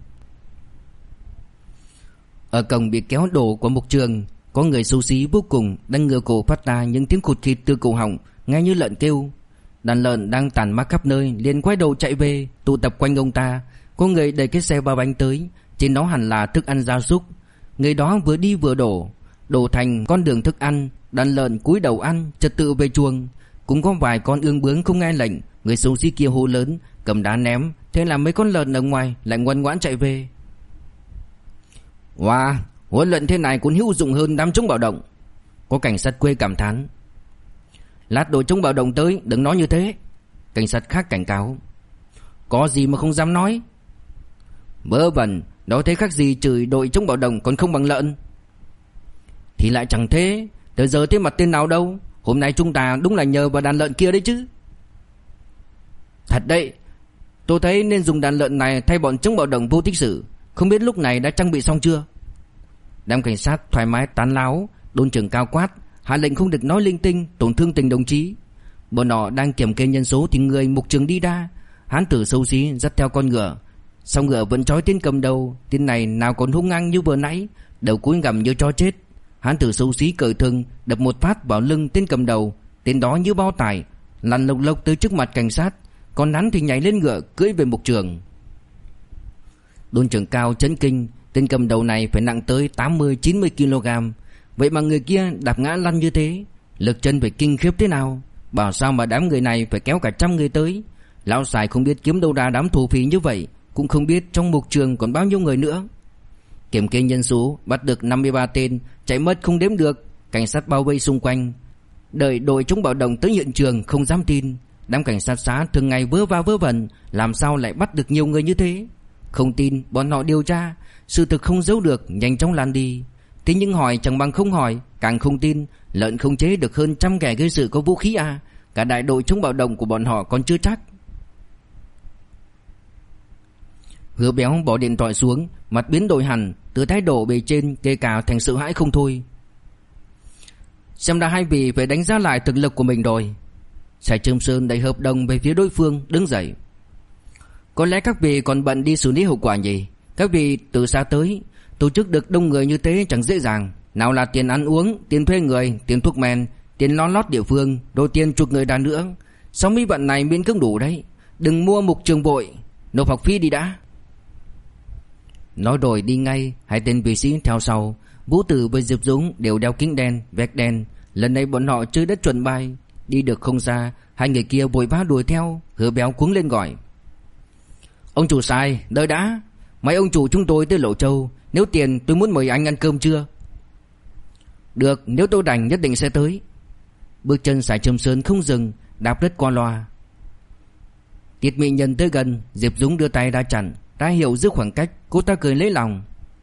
Ở cổng bị kéo đổ của mục trường, có người xấu xí vô cùng đang ngửa cổ phát ra những tiếng khụt khịt từ cổ họng, nghe như lợn kêu. Đàn lợn đang tản mát khắp nơi liền quay đầu chạy về, tụ tập quanh ông ta. Có người đẩy cái xe ba bánh tới, trên đó hẳn là thức ăn gia súc. Người đó vừa đi vừa đổ thành con đường thức ăn. Đàn lợn cúi đầu ăn, trật tự về chuồng. Cũng có vài con ương bướng không nghe lệnh. Người xấu xí kia hô lớn, cầm đá ném, thế là mấy con lợn ở ngoài lại ngoan ngoãn chạy về. Wow, huấn luyện thế này cũng hữu dụng hơn đám chống bạo động. Có cảnh sát quê cảm thán. Lát đội chống bạo động tới đừng nói như thế. Cảnh sát khác cảnh cáo. Có gì mà không dám nói. Vớ vẩn, nói thế khác gì chửi đội chống bạo động còn không bằng lợn. Thì lại chẳng thế, từ giờ thế mặt tên nào đâu. Hôm nay chúng ta đúng là nhờ vào đàn lợn kia đấy chứ. Thật đấy, tôi thấy nên dùng đàn lợn này thay bọn chống bạo động vô tích sự. Không biết lúc này đã trang bị xong chưa. Đám cảnh sát thoải mái tán láo. Đồn trưởng Cao quát, hạ lệnh không được nói linh tinh, tổn thương tình đồng chí. Bọn họ đang kiểm kê nhân số thì người mục trường đi ra. Hán tử xấu xí dắt theo con ngựa. Sau ngựa vẫn trói tên cầm đầu. Tên này nào còn hung ngang như vừa nãy, đầu cúi gằm như chó chết. Hán tử xấu xí cởi thừng đập một phát vào lưng tên cầm đầu. Tên đó như bao tải lăn lộc lộc tới trước mặt cảnh sát. Còn hắn thì nhảy lên ngựa cưỡi về mục trường. Đồn trưởng Cao chấn kinh. Tên cầm đầu này phải nặng tới 80-90 kg. Vậy mà người kia đạp ngã lăn như thế, lực chân phải kinh khiếp thế nào. Bảo sao mà đám người này phải kéo cả trăm người tới. Lão Sài không biết kiếm đâu ra đám thổ phỉ như vậy, cũng không biết trong mục trường còn bao nhiêu người nữa. Kiểm kê nhân số, bắt được 53 tên, chạy mất không đếm được. Cảnh sát bao vây xung quanh, đợi đội chống bạo động tới hiện trường không dám tin. Đám cảnh sát xã thường ngày vớ va vớ vẩn, làm sao lại bắt được nhiều người như thế. Không tin, bọn họ điều tra. Sự thực không giấu được, nhanh chóng lan đi. Thế nhưng hỏi chẳng bằng không hỏi. Càng không tin, lợn không chế được hơn trăm kẻ gây sự có vũ khí à. Cả đại đội chống bạo động của bọn họ còn chưa chắc. Hứa Béo bỏ điện thoại xuống, mặt biến đổi hẳn, từ thái độ bề trên kể cả thành sợ hãi không thôi. Xem ra hai vị phải đánh giá lại thực lực của mình rồi. Sài Trương Sơn đẩy hợp đồng về phía đối phương, đứng dậy. Có lẽ các vị còn bận đi xử lý hậu quả gì. Các vị từ xa tới, tổ chức được đông người như thế chẳng dễ dàng. Nào là tiền ăn uống, tiền thuê người, tiền thuốc men, tiền lo lót địa phương, rồi tiền chuộc người đàn nữa. 60 vạn này miễn cưỡng đủ đấy. Đừng mua mục trường vội, nộp học phí đi đã. Nói rồi đi ngay. Hai tên vệ sĩ theo sau. Vũ Tử với Diệp Dũng đều đeo kính đen, vest đen. Lần này bọn họ chơi đất chuẩn bay. Đi được không xa, hai người kia vội vã đuổi theo. Hứa Béo cuống lên gọi. Ông chủ Sai, đợi đã. Mấy ông chủ chúng tôi tới Lộ Châu. Nếu tiền tôi muốn mời anh ăn cơm trưa. Được, nếu tôi rảnh nhất định sẽ tới. Bước chân Sài Trâm Sơn không dừng, đạp đất qua loa. Tiết Mỹ Nhân tới gần, Diệp Dũng đưa tay ra chặn, ra hiệu giữ khoảng cách. Cô ta cười lấy lòng.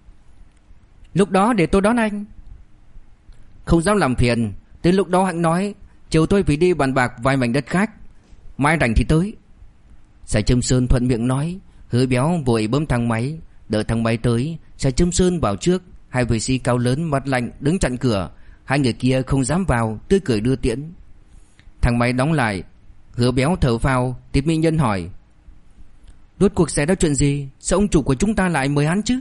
Lúc đó để tôi đón anh. Không dám làm phiền. Tới lúc đó hãy nói. Chiều tôi phải đi bàn bạc vài mảnh đất khác. Mai rảnh thì tới. Sài Trâm Sơn thuận miệng nói. Hứa Béo vội bấm thang máy. Đợi thang máy tới, Sài Trâm Sơn vào trước. Hai vệ sĩ cao lớn mặt lạnh đứng chặn cửa. Hai người kia không dám vào, tươi cười đưa tiễn. Thang máy đóng lại. Hứa Béo thở phào. Tiết Mỹ Nhân hỏi. Rốt cuộc xảy ra chuyện gì? Sao ông chủ của chúng ta lại mời hắn chứ?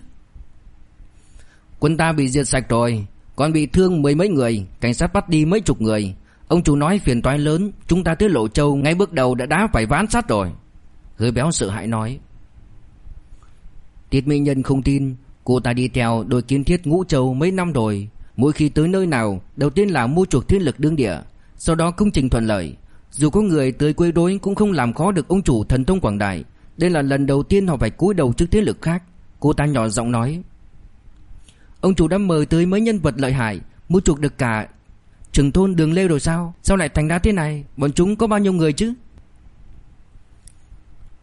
Quân ta bị diệt sạch rồi, còn bị thương mười mấy người. Cảnh sát bắt đi mấy chục người. Ông chủ nói phiền toái lớn. Chúng ta tới Lộ Châu ngay bước đầu đã đá phải ván sắt rồi. Hứa Béo sợ hãi nói. Tiết Mỹ Nhân không tin. Cô ta đi theo đội kiến thiết Ngũ Châu mấy năm rồi. Mỗi khi tới nơi nào, đầu tiên là mua chuộc thế lực đương địa, sau đó công trình thuận lợi. Dù có người tới quấy rối cũng không làm khó được ông chủ thần thông quảng đại. Đây là lần đầu tiên họ phải cúi đầu trước thế lực khác. Cô ta nhỏ giọng nói. Ông chủ đã mời tới mấy nhân vật lợi hại, mua chuộc được cả trưởng thôn Đường Lê rồi sao? Sao lại thành ra thế này? Bọn chúng có bao nhiêu người chứ?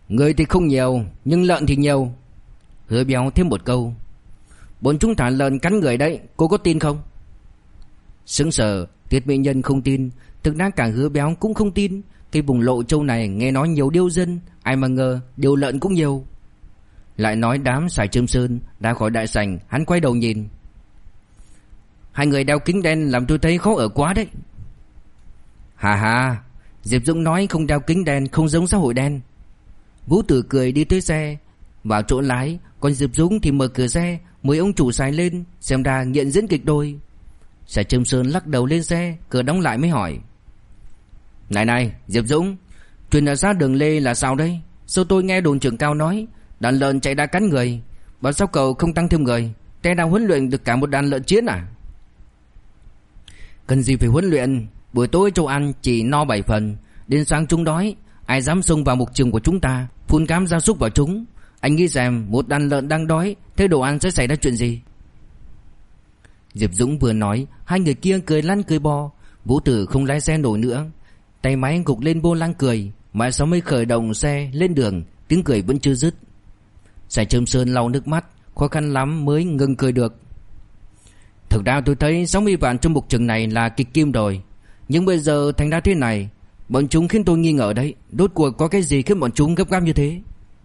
Người thì không nhiều, nhưng lợn thì nhiều. Hứa Béo thêm một câu. Bọn chúng thả lợn cắn người đấy, cô có tin không? Sững sờ, Tiết Mỹ Nhân không tin. Thực ra cả Hứa Béo cũng không tin. Cái vùng Lộ Châu này nghe nói nhiều điêu dân, ai mà ngờ điêu lợn cũng nhiều. Lại nói đám Sài Trâm Sơn ra khỏi đại sảnh, hắn quay đầu nhìn. Hai người đeo kính đen làm tôi thấy khó ở quá đấy. Hà hà, Diệp Dũng nói không đeo kính đen không giống xã hội đen. Vũ Tử cười đi tới xe, vào chỗ lái, còn Diệp Dũng thì mở cửa xe, mời ông chủ xài lên, xem ra nghiện diễn kịch đôi. Sài Trâm Sơn lắc đầu lên xe, cửa đóng lại mới hỏi. Này, Diệp Dũng, chuyện ở xã Đường Lê là sao đây? Sao tôi nghe đồn trưởng Cao nói đàn lợn chạy ra cắn người, bảo sao cậu không tăng thêm người? Te đang huấn luyện được cả một đàn lợn chiến à? Cần gì phải huấn luyện, buổi tối châu ăn chỉ no 7 phần, đến sáng chúng đói, ai dám xông vào mục trường của chúng ta, phun cám gia súc vào chúng. Anh nghĩ xem một đàn lợn đang đói, thế đồ ăn sẽ xảy ra chuyện gì? Diệp Dũng vừa nói, hai người kia cười lăn cười bò. Vũ Tử không lái xe nổi nữa, tay máy gục lên vô lăng cười, mãi sau mới khởi động xe lên đường, tiếng cười vẫn chưa dứt. Sài Trâm Sơn lau nước mắt, khó khăn lắm mới ngừng cười được. Thực ra tôi thấy 60 vạn trong mục trường này là kịch kim rồi, nhưng bây giờ thành ra thế này, bọn chúng khiến tôi nghi ngờ đấy. Rốt cuộc có cái gì khiến bọn chúng gấp gáp như thế?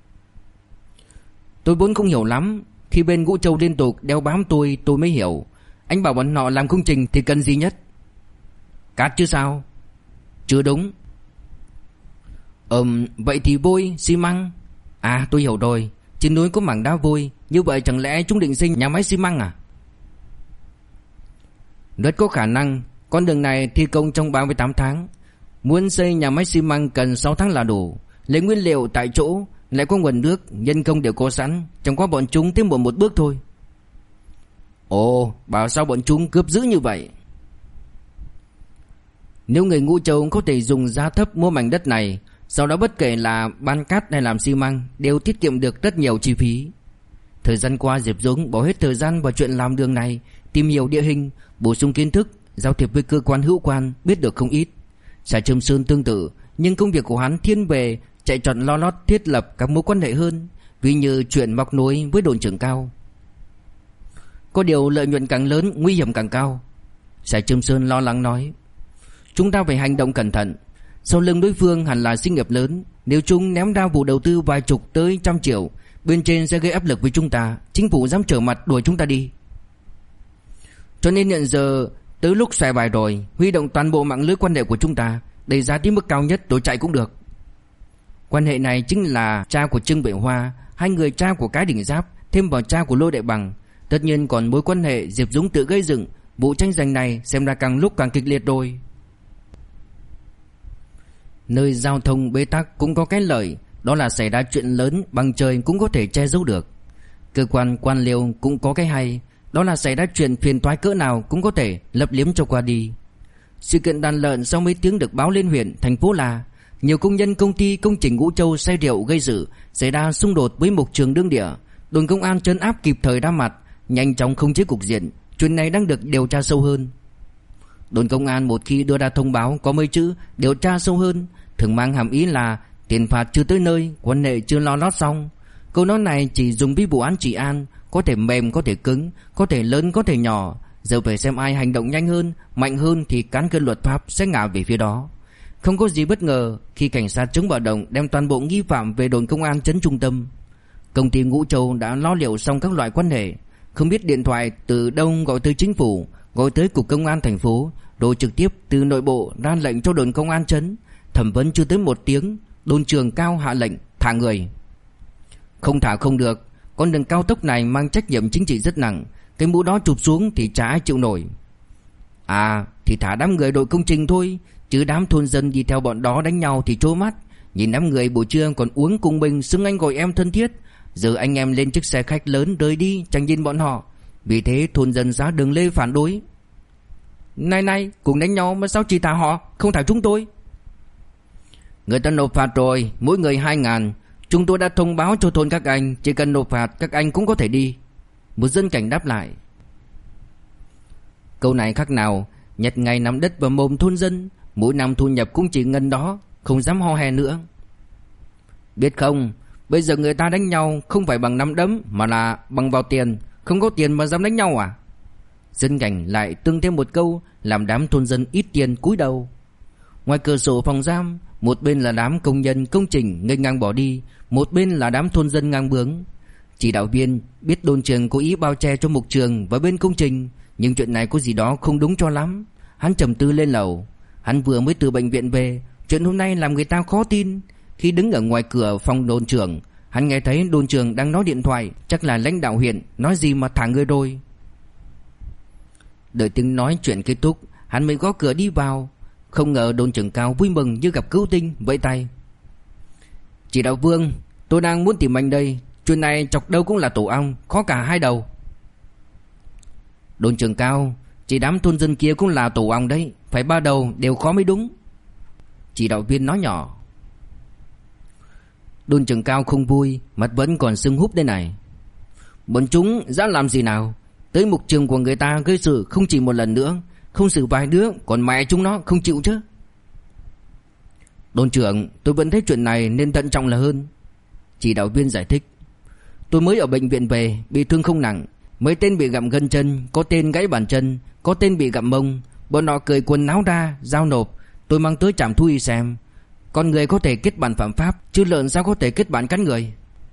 Tôi vốn không hiểu lắm, khi bên Ngũ Châu liên tục đeo bám tôi mới hiểu. Anh bảo bọn họ làm công trình thì cần gì nhất? Cát chứ sao? Chưa đúng. Vậy thì vôi, xi măng. À tôi hiểu rồi, trên núi có mảng đá vôi, như vậy chẳng lẽ chúng định xây nhà máy xi măng à? Rất có khả năng. Con đường này thi công trong 38 tháng. Muốn xây nhà máy xi măng cần 6 tháng là đủ. Lấy nguyên liệu tại chỗ, lại có nguồn nước, nhân công đều có sẵn, chẳng qua bọn chúng tiến bộ một bước thôi. Ồ, bảo sao bọn chúng cướp dữ như vậy? Nếu người Ngũ Châu có thể dùng giá thấp mua mảnh đất này, sau đó bất kể là bán cát hay làm xi măng đều tiết kiệm được rất nhiều chi phí. Thời gian qua Diệp Dũng bỏ hết thời gian vào chuyện làm đường này, tìm hiểu địa hình, bổ sung kiến thức, giao thiệp với cơ quan hữu quan, biết được không ít. Sài Trâm Sơn tương tự, nhưng công việc của hắn thiên về chạy trọt lo lót thiết lập các mối quan hệ hơn, vì như chuyện móc nối với đồn trưởng Cao. Có điều lợi nhuận càng lớn, nguy hiểm càng cao. Sài Trâm Sơn lo lắng nói. Chúng ta phải hành động cẩn thận. Sau lưng đối phương hẳn là xí nghiệp lớn, nếu chúng ném ra vụ đầu tư vài chục tới trăm triệu, bên trên sẽ gây áp lực với chúng ta, chính phủ dám trở mặt đuổi chúng ta đi. Cho nên hiện giờ tới lúc xài bài rồi, huy động toàn bộ mạng lưới quan hệ của chúng ta, đẩy giá tới mức cao nhất rồi chạy cũng được. Quan hệ này chính là cha của Trương Bệ Hoa, hai người cha của Cái Đỉnh Giáp, thêm vào cha của Lô Đại Bằng. Tất nhiên còn mối quan hệ Diệp Dũng tự gây dựng. Vụ tranh giành này xem ra càng lúc càng kịch liệt rồi. Nơi giao thông bế tắc cũng có cái lợi, đó là xảy ra chuyện lớn bằng trời cũng có thể che giấu được. Cơ quan quan liêu cũng có cái hay, đó là xảy ra chuyện phiền toái cỡ nào cũng có thể lấp liếm cho qua đi. Sự kiện đàn lợn sau mấy tiếng được báo lên huyện, thành phố là nhiều công nhân công ty công trình Ngũ Châu say rượu gây sự, xảy ra xung đột với mục trường đương địa. Đồn công an trấn áp kịp thời ra mặt, nhanh chóng khống chế cục diện. Chuyện này đang được điều tra sâu hơn. Đồn công an một khi đưa ra thông báo có mấy chữ điều tra sâu hơn, thường mang hàm ý là tiền phạt chưa tới nơi, quan hệ chưa lo lót xong. Câu nói này chỉ dùng với vụ án trị an, có thể mềm có thể cứng, có thể lớn có thể nhỏ. Giờ phải xem ai hành động nhanh hơn, mạnh hơn thì cán cân luật pháp sẽ ngả về phía đó. Không có gì bất ngờ khi cảnh sát chống bạo động đem toàn bộ nghi phạm về đồn công an trấn trung tâm. Công ty Ngũ Châu đã lo liệu xong các loại quan hệ, không biết điện thoại từ đâu gọi tới chính phủ, gọi tới cục công an thành phố, rồi trực tiếp từ nội bộ ra lệnh cho đồn công an trấn. Thẩm vấn chưa tới 1 tiếng, đồn trưởng Cao hạ lệnh thả người. Không thả không được, con đường cao tốc này mang trách nhiệm chính trị rất nặng, cái mũ đó chụp xuống thì chả ai chịu nổi. À thì thả đám người đội công trình thôi, chứ đám thôn dân đi theo bọn đó đánh nhau thì trố mắt. Nhìn đám người buổi trưa còn uống cùng mình, xưng anh gọi em thân thiết, giờ anh em lên chiếc xe khách lớn rời đi chẳng nhìn bọn họ. Vì thế thôn dân xã Đường Lê phản đối. Này, cùng đánh nhau mà sao chỉ thả họ, không thả chúng tôi? Người ta nộp phạt rồi, mỗi người 2.000. Chúng tôi đã thông báo cho thôn các anh, chỉ cần nộp phạt các anh cũng có thể đi. Một dân cảnh đáp lại. Câu này khác nào nhặt ngày nắm đất vào mồm thôn dân. Mỗi năm thu nhập cũng chỉ ngân đó, không dám ho hè nữa. Biết không, bây giờ người ta đánh nhau không phải bằng nắm đấm mà là bằng vào tiền. Không có tiền mà dám đánh nhau à? Dân cảnh lại tương thêm một câu, làm đám thôn dân ít tiền cúi đầu. Ngoài cửa sổ phòng giam, một bên là đám công nhân công trình nghênh ngang bỏ đi, một bên là đám thôn dân ngang bướng. Chỉ đạo viên biết đồn trưởng cố ý bao che cho mục trường và bên công trình, nhưng chuyện này có gì đó không đúng cho lắm. Hắn trầm tư lên lầu. Hắn vừa mới từ bệnh viện về, chuyện hôm nay làm người ta khó tin. Khi đứng ở ngoài cửa phòng đồn trưởng, hắn nghe thấy đồn trưởng đang nói điện thoại, chắc là lãnh đạo huyện, nói gì mà thả người rồi. Đợi tiếng nói chuyện kết thúc, hắn mới gõ cửa đi vào. Không ngờ đồn trưởng Cao vui mừng như gặp cứu tinh, vẫy tay. Chỉ đạo Vương, tôi đang muốn tìm anh đây. Chuyện này chọc đâu cũng là tổ ong, khó cả hai đầu. Đồn trưởng Cao, chỉ đám thôn dân kia cũng là tổ ong đấy, phải ba đầu đều khó mới đúng. Chỉ đạo viên nói nhỏ. Đồn trưởng Cao không vui, mặt vẫn còn sưng húp đây này. Bọn chúng dám làm gì nào? Tới mục trường của người ta gây sự không chỉ một lần nữa, không xử vài đứa, còn mẹ chúng nó không chịu chứ. Đồn trưởng, tôi vẫn thấy chuyện này nên thận trọng là hơn. Chỉ đạo viên giải thích. Tôi mới ở bệnh viện về, bị thương không nặng. Mấy tên bị gặm gân chân, có tên gãy bàn chân, có tên bị gặm mông. Bọn họ cởi quần áo ra, giao nộp. Tôi mang tới trạm thú y xem. Con người có thể kết bạn phạm pháp, chứ lợn sao có thể kết bạn cắn người.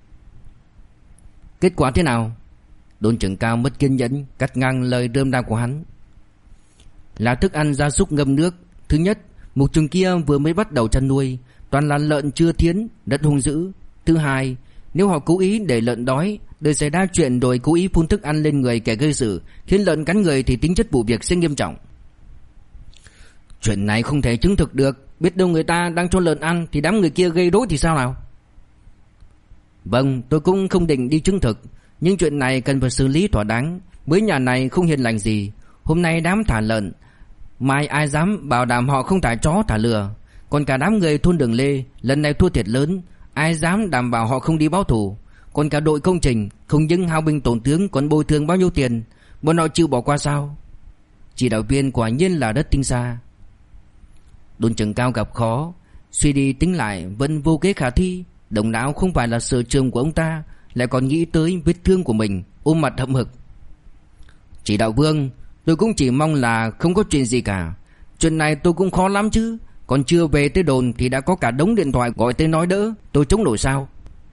Kết quả thế nào? Đồn trưởng Cao mất kiên nhẫn, cắt ngang lời rơm rà của hắn. Là thức ăn gia súc ngâm nước. Thứ nhất, mục trường kia vừa mới bắt đầu chăn nuôi, toàn là lợn chưa thiến, rất hung dữ. Thứ hai, nếu họ cố ý để lợn đói, để xảy ra chuyện rồi cố ý phun thức ăn lên người kẻ gây sự, khiến lợn cắn người thì tính chất vụ việc sẽ nghiêm trọng. Chuyện này không thể chứng thực được, biết đâu người ta đang cho lợn ăn thì đám người kia gây rối thì sao nào? Vâng, tôi cũng không định đi chứng thực, nhưng chuyện này cần phải xử lý thỏa đáng. Với nhà này không hiền lành gì. Hôm nay đám thả lợn, mai ai dám bảo đảm họ không thả chó thả lừa. Còn cả đám người thôn Đường Lê lần này thua thiệt lớn, ai dám đảm bảo họ không đi báo thù. Còn cả đội công trình, không những hao binh tổn tướng còn bồi thường bao nhiêu tiền, bọn họ chịu bỏ qua sao? Chỉ đạo viên quả nhiên là rất tinh xa. Đồn trưởng Cao gặp khó, suy đi tính lại vẫn vô kế khả thi. Động não không phải là sở trường của ông ta, lại còn nghĩ tới vết thương của mình, ôm mặt hậm hực. Chỉ đạo Vương, tôi cũng chỉ mong là không có chuyện gì cả. Chuyện này tôi cũng khó lắm chứ. Còn chưa về tới đồn thì đã có cả đống điện thoại gọi tới nói đỡ. Tôi chống nổi sao?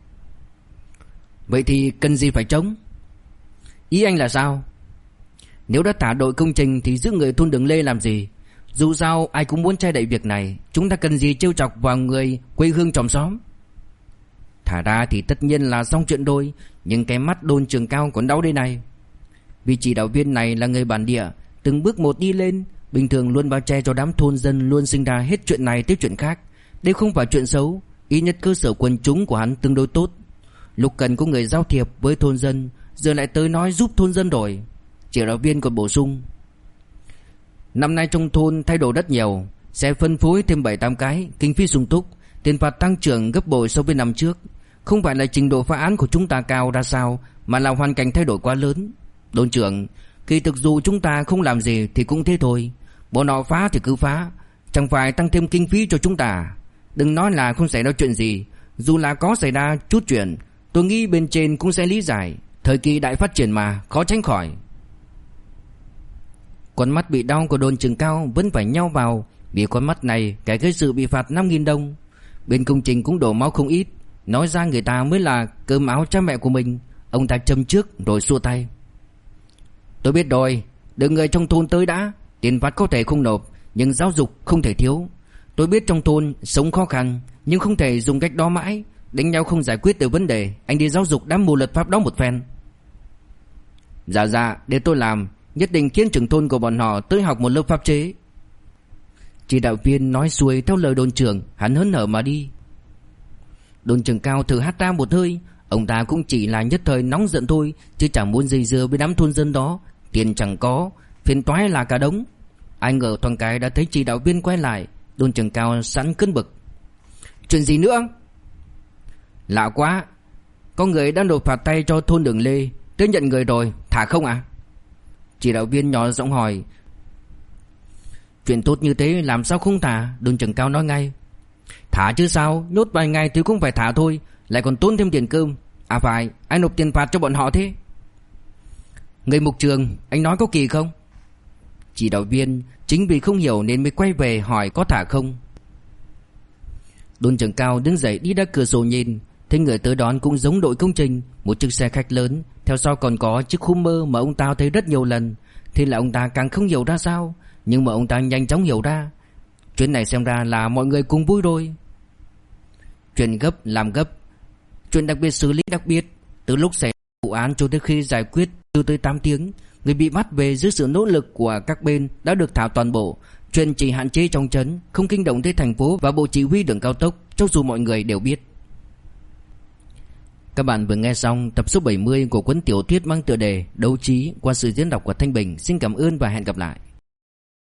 Vậy thì cần gì phải chống? Ý anh là sao? Nếu đã thả đội công trình thì giữ người thôn Đường Lê làm gì? Dù sao ai cũng muốn che đậy việc này. Chúng ta cần gì trêu chọc vào người quê hương chòm xóm? Thả ra thì tất nhiên là xong chuyện đôi, nhưng cái mắt đồn trưởng Cao còn đau đây này. Vì chỉ đạo viên này là người bản địa, từng bước một đi lên, bình thường luôn bao che cho đám thôn dân luôn sinh ra hết chuyện này tới chuyện khác. Đây không phải chuyện xấu, ít nhất cơ sở quần chúng của hắn tương đối tốt. Lúc cần có người giao thiệp với thôn dân, giờ lại tới nói giúp thôn dân rồi. Chỉ đạo viên còn bổ sung. Năm nay trong thôn thay đổi rất nhiều, sẽ phân phối thêm 7-8 cái, kinh phí sung túc, tiền phạt tăng trưởng gấp bội so với năm trước. Không phải là trình độ phá án của chúng ta cao ra sao, mà là hoàn cảnh thay đổi quá lớn. Đồn trưởng, kỳ thực dù chúng ta không làm gì thì cũng thế thôi. Bọn họ phá thì cứ phá, chẳng phải tăng thêm kinh phí cho chúng ta. Đừng nói là không xảy ra chuyện gì. Dù là có xảy ra chút chuyện, tôi nghĩ bên trên cũng sẽ lý giải. Thời kỳ đại phát triển mà, khó tránh khỏi. Con mắt bị đau của đồn trưởng Cao vẫn phải nhao vào. Vì con mắt này kẻ gây sự bị phạt 5.000 đồng. Bên công trình cũng đổ máu không ít. Nói ra người ta mới là cơm áo cha mẹ của mình. Ông ta châm trước rồi xua tay. Tôi biết rồi, đợi người trong thôn tới đã. Tiền phạt có thể không nộp, nhưng giáo dục không thể thiếu. Tôi biết trong thôn sống khó khăn, nhưng không thể dùng cách đó mãi. Đánh nhau không giải quyết được vấn đề. Anh đi giáo dục đám mù luật pháp đó một phen. Dạ, để tôi làm. Nhất định khiến trưởng thôn của bọn họ tới học một lớp pháp chế. Chỉ đạo viên nói xuôi theo lời đồn trưởng, hắn hớn hở mà đi. Đồn trưởng Cao thử hắt ra một hơi. Ông ta cũng chỉ là nhất thời nóng giận thôi, chứ chẳng muốn dây dưa với đám thôn dân đó. Tiền chẳng có, phiền toái là cả đống. Ai ngờ thoáng cái đã thấy chỉ đạo viên quay lại. Đồn trưởng Cao sẵn cơn bực. Chuyện gì nữa? Lạ quá, có người đã nộp phạt tay cho thôn Đường Lê, tới nhận người rồi, thả không à? Chỉ đạo viên nhỏ giọng hỏi. Chuyện tốt như thế làm sao không thả? Đồn trưởng Cao nói ngay. Thả chứ sao, nhốt vài ngày thì cũng phải thả thôi, lại còn tốn thêm tiền cơm. À phải, ai nộp tiền phạt cho bọn họ thế? Người mục trường, anh nói có kỳ không? Chỉ đạo viên chính vì không hiểu nên mới quay về hỏi có thả không. Đôn Trường Cao đứng dậy đi ra cửa sổ nhìn, thấy người tới đón cũng giống đội công trình, một chiếc xe khách lớn, theo sau còn có chiếc Hummer mà ông ta thấy rất nhiều lần. Thế là ông ta càng không hiểu ra sao, nhưng mà ông ta nhanh chóng hiểu ra. Chuyến này xem ra là mọi người cùng vui rồi. Chuyện gấp làm gấp, chuyện đặc biệt xử lý đặc biệt. Từ lúc xảy ra vụ án cho tới khi giải quyết chưa tới 8 tiếng. Người bị bắt về dưới sự nỗ lực của các bên đã được thả toàn bộ. Chuyện chỉ hạn chế trong trấn, không kinh động tới thành phố và bộ chỉ huy đường cao tốc, cho dù mọi người đều biết. Các bạn vừa nghe xong tập số 70 của cuốn tiểu thuyết mang tựa đề Đấu trí qua sự diễn đọc của Thanh Bình. Xin cảm ơn và hẹn gặp lại.